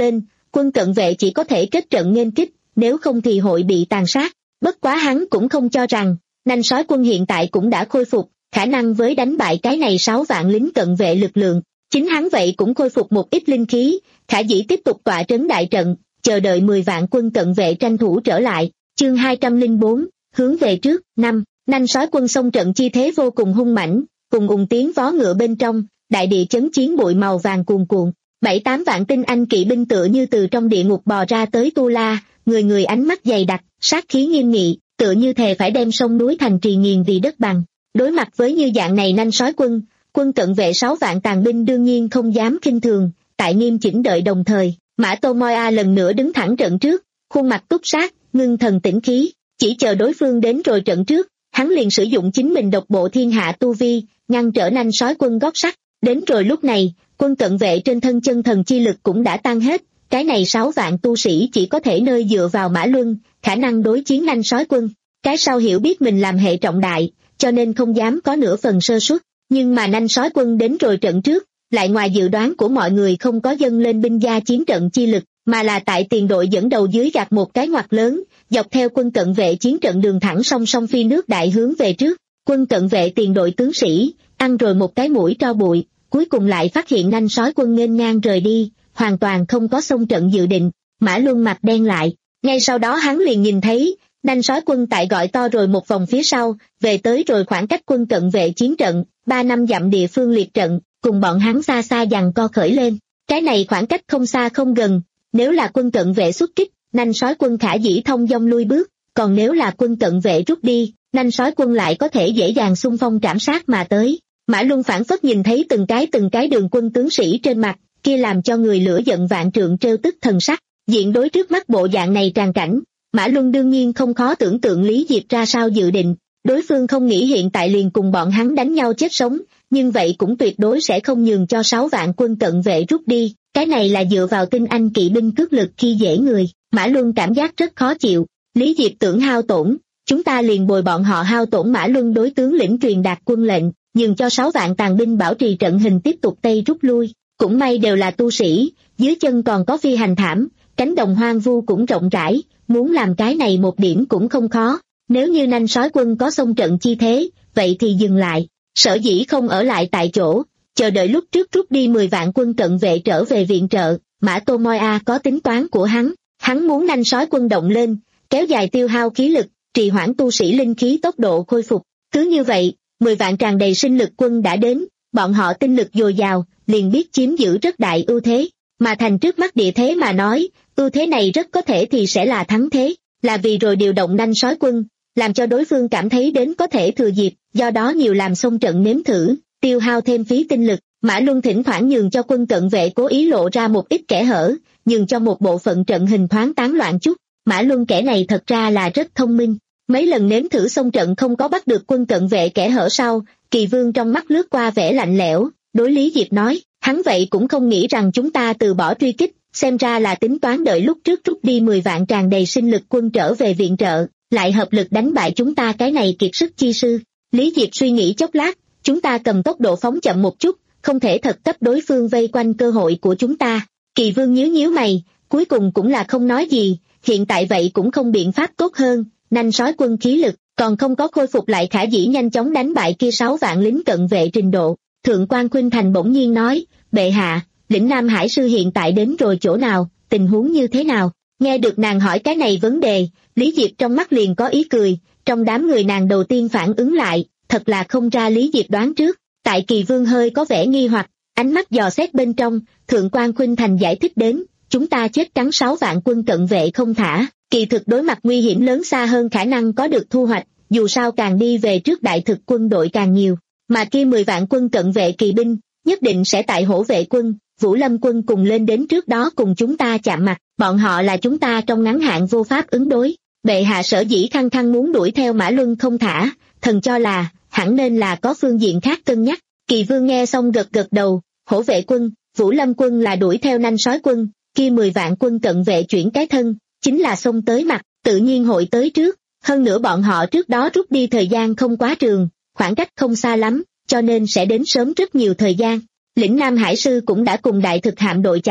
quân cận vệ chỉ có thể kết trận nghênh kích, nếu không thì hội bị tàn sát. Bất quá hắn cũng không cho rằng, nanh sói quân hiện tại cũng đã khôi phục, khả năng với đánh bại cái này sáu vạn lính cận vệ lực lượng. Chính hắn vậy cũng khôi phục một ít linh khí, khả dĩ tiếp tục tọa trấn đại trận, chờ đợi mười vạn quân cận vệ tranh thủ trở lại. Chương hai trăm lẻ bốn, hướng về trước. Năm, nanh sói quân xông trận chi thế vô cùng hung mãnh, cùng ùng tiếng vó ngựa bên trong, đại địa chấn chiến bụi màu vàng cuồn cuộn. Bảy tám vạn tinh anh kỵ binh tựa như từ trong địa ngục bò ra tới Tu La, người người ánh mắt dày đặc, sát khí nghiêm nghị, tựa như thề phải đem sông núi thành trì nghiền vì đất bằng. Đối mặt với như dạng này nanh sói quân, quân cận vệ sáu vạn tàn binh đương nhiên không dám khinh thường, tại nghiêm chỉnh đợi đồng thời, Mã Tô Moi A lần nữa đứng thẳng trận trước, khuôn mặt túc sát, ngưng thần tĩnh khí, chỉ chờ đối phương đến rồi trận trước, hắn liền sử dụng chính mình độc bộ thiên hạ tu vi, ngăn trở nanh sói quân gót sắt. Đến rồi lúc này, quân cận vệ trên thân chân thần chi lực cũng đã tan hết, cái này sáu vạn tu sĩ chỉ có thể nơi dựa vào Mã Luân, khả năng đối chiến nanh sói quân. Cái sau hiểu biết mình làm hệ trọng đại, cho nên không dám có nửa phần sơ suất, nhưng mà nanh sói quân đến rồi trận trước, lại ngoài dự đoán của mọi người không có dâng lên binh gia chiến trận chi lực, mà là tại tiền đội dẫn đầu dưới gạt một cái ngoặt lớn, dọc theo quân cận vệ chiến trận đường thẳng song song phi nước đại hướng về trước. Quân cận vệ tiền đội tướng sĩ, ăn rồi một cái mũi tro bụi, cuối cùng lại phát hiện nanh sói quân nghênh ngang rời đi, hoàn toàn không có xông trận dự định. Mã Luân mặt đen lại, ngay sau đó hắn liền nhìn thấy, nanh sói quân tại gọi to rồi một vòng phía sau, về tới rồi khoảng cách quân cận vệ chiến trận, ba năm dặm địa phương liệt trận, cùng bọn hắn xa xa giằng co khởi lên. Cái này khoảng cách không xa không gần, nếu là quân cận vệ xuất kích, nanh sói quân khả dĩ thông dong lui bước, còn nếu là quân cận vệ rút đi, nanh sói quân lại có thể dễ dàng xung phong trảm sát mà tới. Mã Luân phảng phất nhìn thấy từng cái từng cái đường quân tướng sĩ trên mặt, kia làm cho người lửa giận vạn trượng trêu tức thần sắc. Diện đối trước mắt bộ dạng này tràn cảnh, Mã Luân đương nhiên không khó tưởng tượng Lý Diệp ra sao dự định. Đối phương không nghĩ hiện tại liền cùng bọn hắn đánh nhau chết sống, nhưng vậy cũng tuyệt đối sẽ không nhường cho sáu vạn quân cận vệ rút đi. Cái này là dựa vào tinh anh kỵ binh cước lực khi dễ người. Mã Luân cảm giác rất khó chịu. Lý Diệp tưởng hao tổn, chúng ta liền bồi bọn họ hao tổn. Mã Luân đối tướng lĩnh truyền đạt quân lệnh, nhường cho sáu vạn tàn binh bảo trì trận hình tiếp tục tây rút lui. Cũng may đều là tu sĩ, dưới chân còn có phi hành thảm, cánh đồng hoang vu cũng rộng rãi, muốn làm cái này một điểm cũng không khó. Nếu như nanh sói quân có xông trận chi thế, vậy thì dừng lại, sở dĩ không ở lại tại chỗ, chờ đợi lúc trước rút đi mười vạn quân cận vệ trở về viện trợ. Mã Tô Moi A có tính toán của hắn, hắn muốn nanh sói quân động lên, kéo dài tiêu hao khí lực, trì hoãn tu sĩ linh khí tốc độ khôi phục. Cứ như vậy, mười vạn tràn đầy sinh lực quân đã đến, bọn họ tinh lực dồi dào, liền biết chiếm giữ rất đại ưu thế, mà thành trước mắt địa thế mà nói, ưu thế này rất có thể thì sẽ là thắng thế, là vì rồi điều động nanh sói quân, làm cho đối phương cảm thấy đến có thể thừa dịp, do đó nhiều làm xông trận nếm thử, tiêu hao thêm phí tinh lực. Mã Luân thỉnh thoảng nhường cho quân cận vệ cố ý lộ ra một ít kẽ hở, nhường cho một bộ phận trận hình thoáng tán loạn chút. Mã Luân kẻ này thật ra là rất thông minh, mấy lần nếm thử xông trận không có bắt được quân cận vệ kẽ hở sau, Kỳ Vương trong mắt lướt qua vẻ lạnh lẽo, đối Lý Diệp nói, hắn vậy cũng không nghĩ rằng chúng ta từ bỏ truy kích, xem ra là tính toán đợi lúc trước rút đi mười vạn tràn đầy sinh lực quân trở về viện trợ, lại hợp lực đánh bại chúng ta cái này kiệt sức chi sư. Lý Diệp suy nghĩ chốc lát, chúng ta cầm tốc độ phóng chậm một chút, không thể thật cấp đối phương vây quanh cơ hội của chúng ta. Kỳ Vương nhíu nhíu mày, cuối cùng cũng là không nói gì, hiện tại vậy cũng không biện pháp tốt hơn, nanh sói quân khí lực, còn không có khôi phục lại khả dĩ nhanh chóng đánh bại kia sáu vạn lính cận vệ trình độ. Thượng quan Khuynh Thành bỗng nhiên nói, bệ hạ, lĩnh Nam Hải sư hiện tại đến rồi chỗ nào, tình huống như thế nào? Nghe được nàng hỏi cái này vấn đề, Lý Diệp trong mắt liền có ý cười, trong đám người nàng đầu tiên phản ứng lại, thật là không ra Lý Diệp đoán trước. Tại Kỳ Vương hơi có vẻ nghi hoặc, ánh mắt dò xét bên trong, Thượng quan Khuynh Thành giải thích đến, chúng ta chết cắn sáu vạn quân cận vệ không thả, kỳ thực đối mặt nguy hiểm lớn xa hơn khả năng có được thu hoạch, dù sao càng đi về trước đại thực quân đội càng nhiều, mà kia mười vạn quân cận vệ kỳ binh, nhất định sẽ tại hổ vệ quân, Vũ Lâm quân cùng lên đến trước đó cùng chúng ta chạm mặt, bọn họ là chúng ta trong ngắn hạn vô pháp ứng đối. Bệ hạ sở dĩ khăng khăng muốn đuổi theo Mã Luân không thả, thần cho là, hẳn nên là có phương diện khác cân nhắc. Kỳ Vương nghe xong gật gật đầu, hổ vệ quân, Vũ Lâm quân là đuổi theo nanh sói quân, kia mười vạn quân cận vệ chuyển cái thân, chính là xông tới mặt, tự nhiên hội tới trước, hơn nữa bọn họ trước đó rút đi thời gian không quá trường, khoảng cách không xa lắm, cho nên sẽ đến sớm rất nhiều thời gian. Lĩnh Nam Hải sư cũng đã cùng đại thực hạm đội chạm mặt,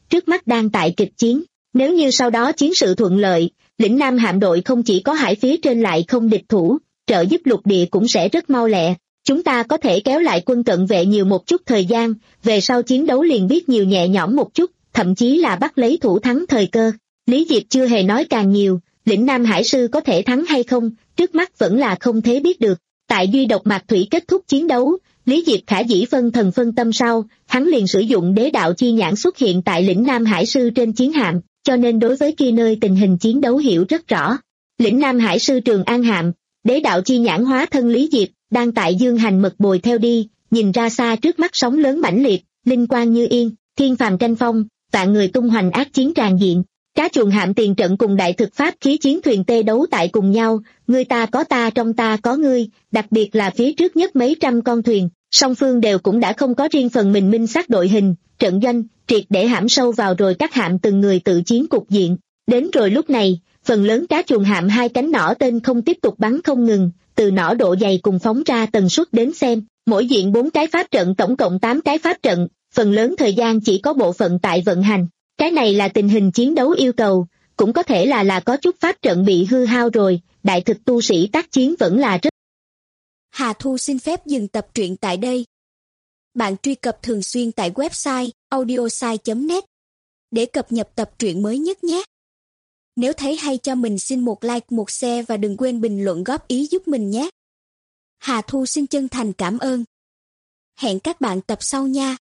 trước mắt đang tại kịch chiến. Nếu như sau đó chiến sự thuận lợi, lĩnh Nam hạm đội không chỉ có hải phía trên lại không địch thủ, trợ giúp lục địa cũng sẽ rất mau lẹ. Chúng ta có thể kéo lại quân cận vệ nhiều một chút thời gian, về sau chiến đấu liền biết nhiều nhẹ nhõm một chút, thậm chí là bắt lấy thủ thắng thời cơ. Lý Diệp chưa hề nói càng nhiều, lĩnh Nam Hải sư có thể thắng hay không, trước mắt vẫn là không thể biết được. Tại duy độc mạc thủy kết thúc chiến đấu, Lý Diệp khả dĩ phân thần phân tâm sau, hắn liền sử dụng đế đạo chi nhãn xuất hiện tại lĩnh Nam Hải sư trên chiến hạm, cho nên đối với kia nơi tình hình chiến đấu hiểu rất rõ. Lĩnh Nam Hải sư Trường An hạm, đế đạo chi nhãn hóa thân Lý Diệp, đang tại dương hành mật bồi theo đi, nhìn ra xa trước mắt sóng lớn mãnh liệt, linh quang như yên, thiên phàm tranh phong, vạn người tung hoành ác chiến tràn diện. Cá chuồn hạm tiền trận cùng đại thực pháp khí chiến thuyền tê đấu tại cùng nhau, người ta có ta trong ta có ngươi, đặc biệt là phía trước nhất mấy trăm con thuyền, song phương đều cũng đã không có riêng phần mình minh xác đội hình, trận doanh, triệt để hãm sâu vào rồi các hạm từng người tự chiến cục diện. Đến rồi lúc này, phần lớn cá chuồn hạm hai cánh nỏ tên không tiếp tục bắn không ngừng, từ nỏ độ dày cùng phóng ra tần suất đến xem, mỗi diện bốn cái pháp trận tổng cộng tám cái pháp trận, phần lớn thời gian chỉ có bộ phận tại vận hành. Cái này là tình hình chiến đấu yêu cầu, cũng có thể là là có chút pháp trận bị hư hao rồi, đại thực tu sĩ tác chiến vẫn là rất.
Hà Thu xin phép dừng tập truyện tại đây. Bạn truy cập thường xuyên tại website audiosai chấm net để cập nhật tập truyện mới nhất nhé. Nếu thấy hay cho mình xin một like, một share và đừng quên bình luận góp ý giúp mình nhé. Hà Thu xin chân thành cảm ơn. Hẹn các bạn tập sau nha.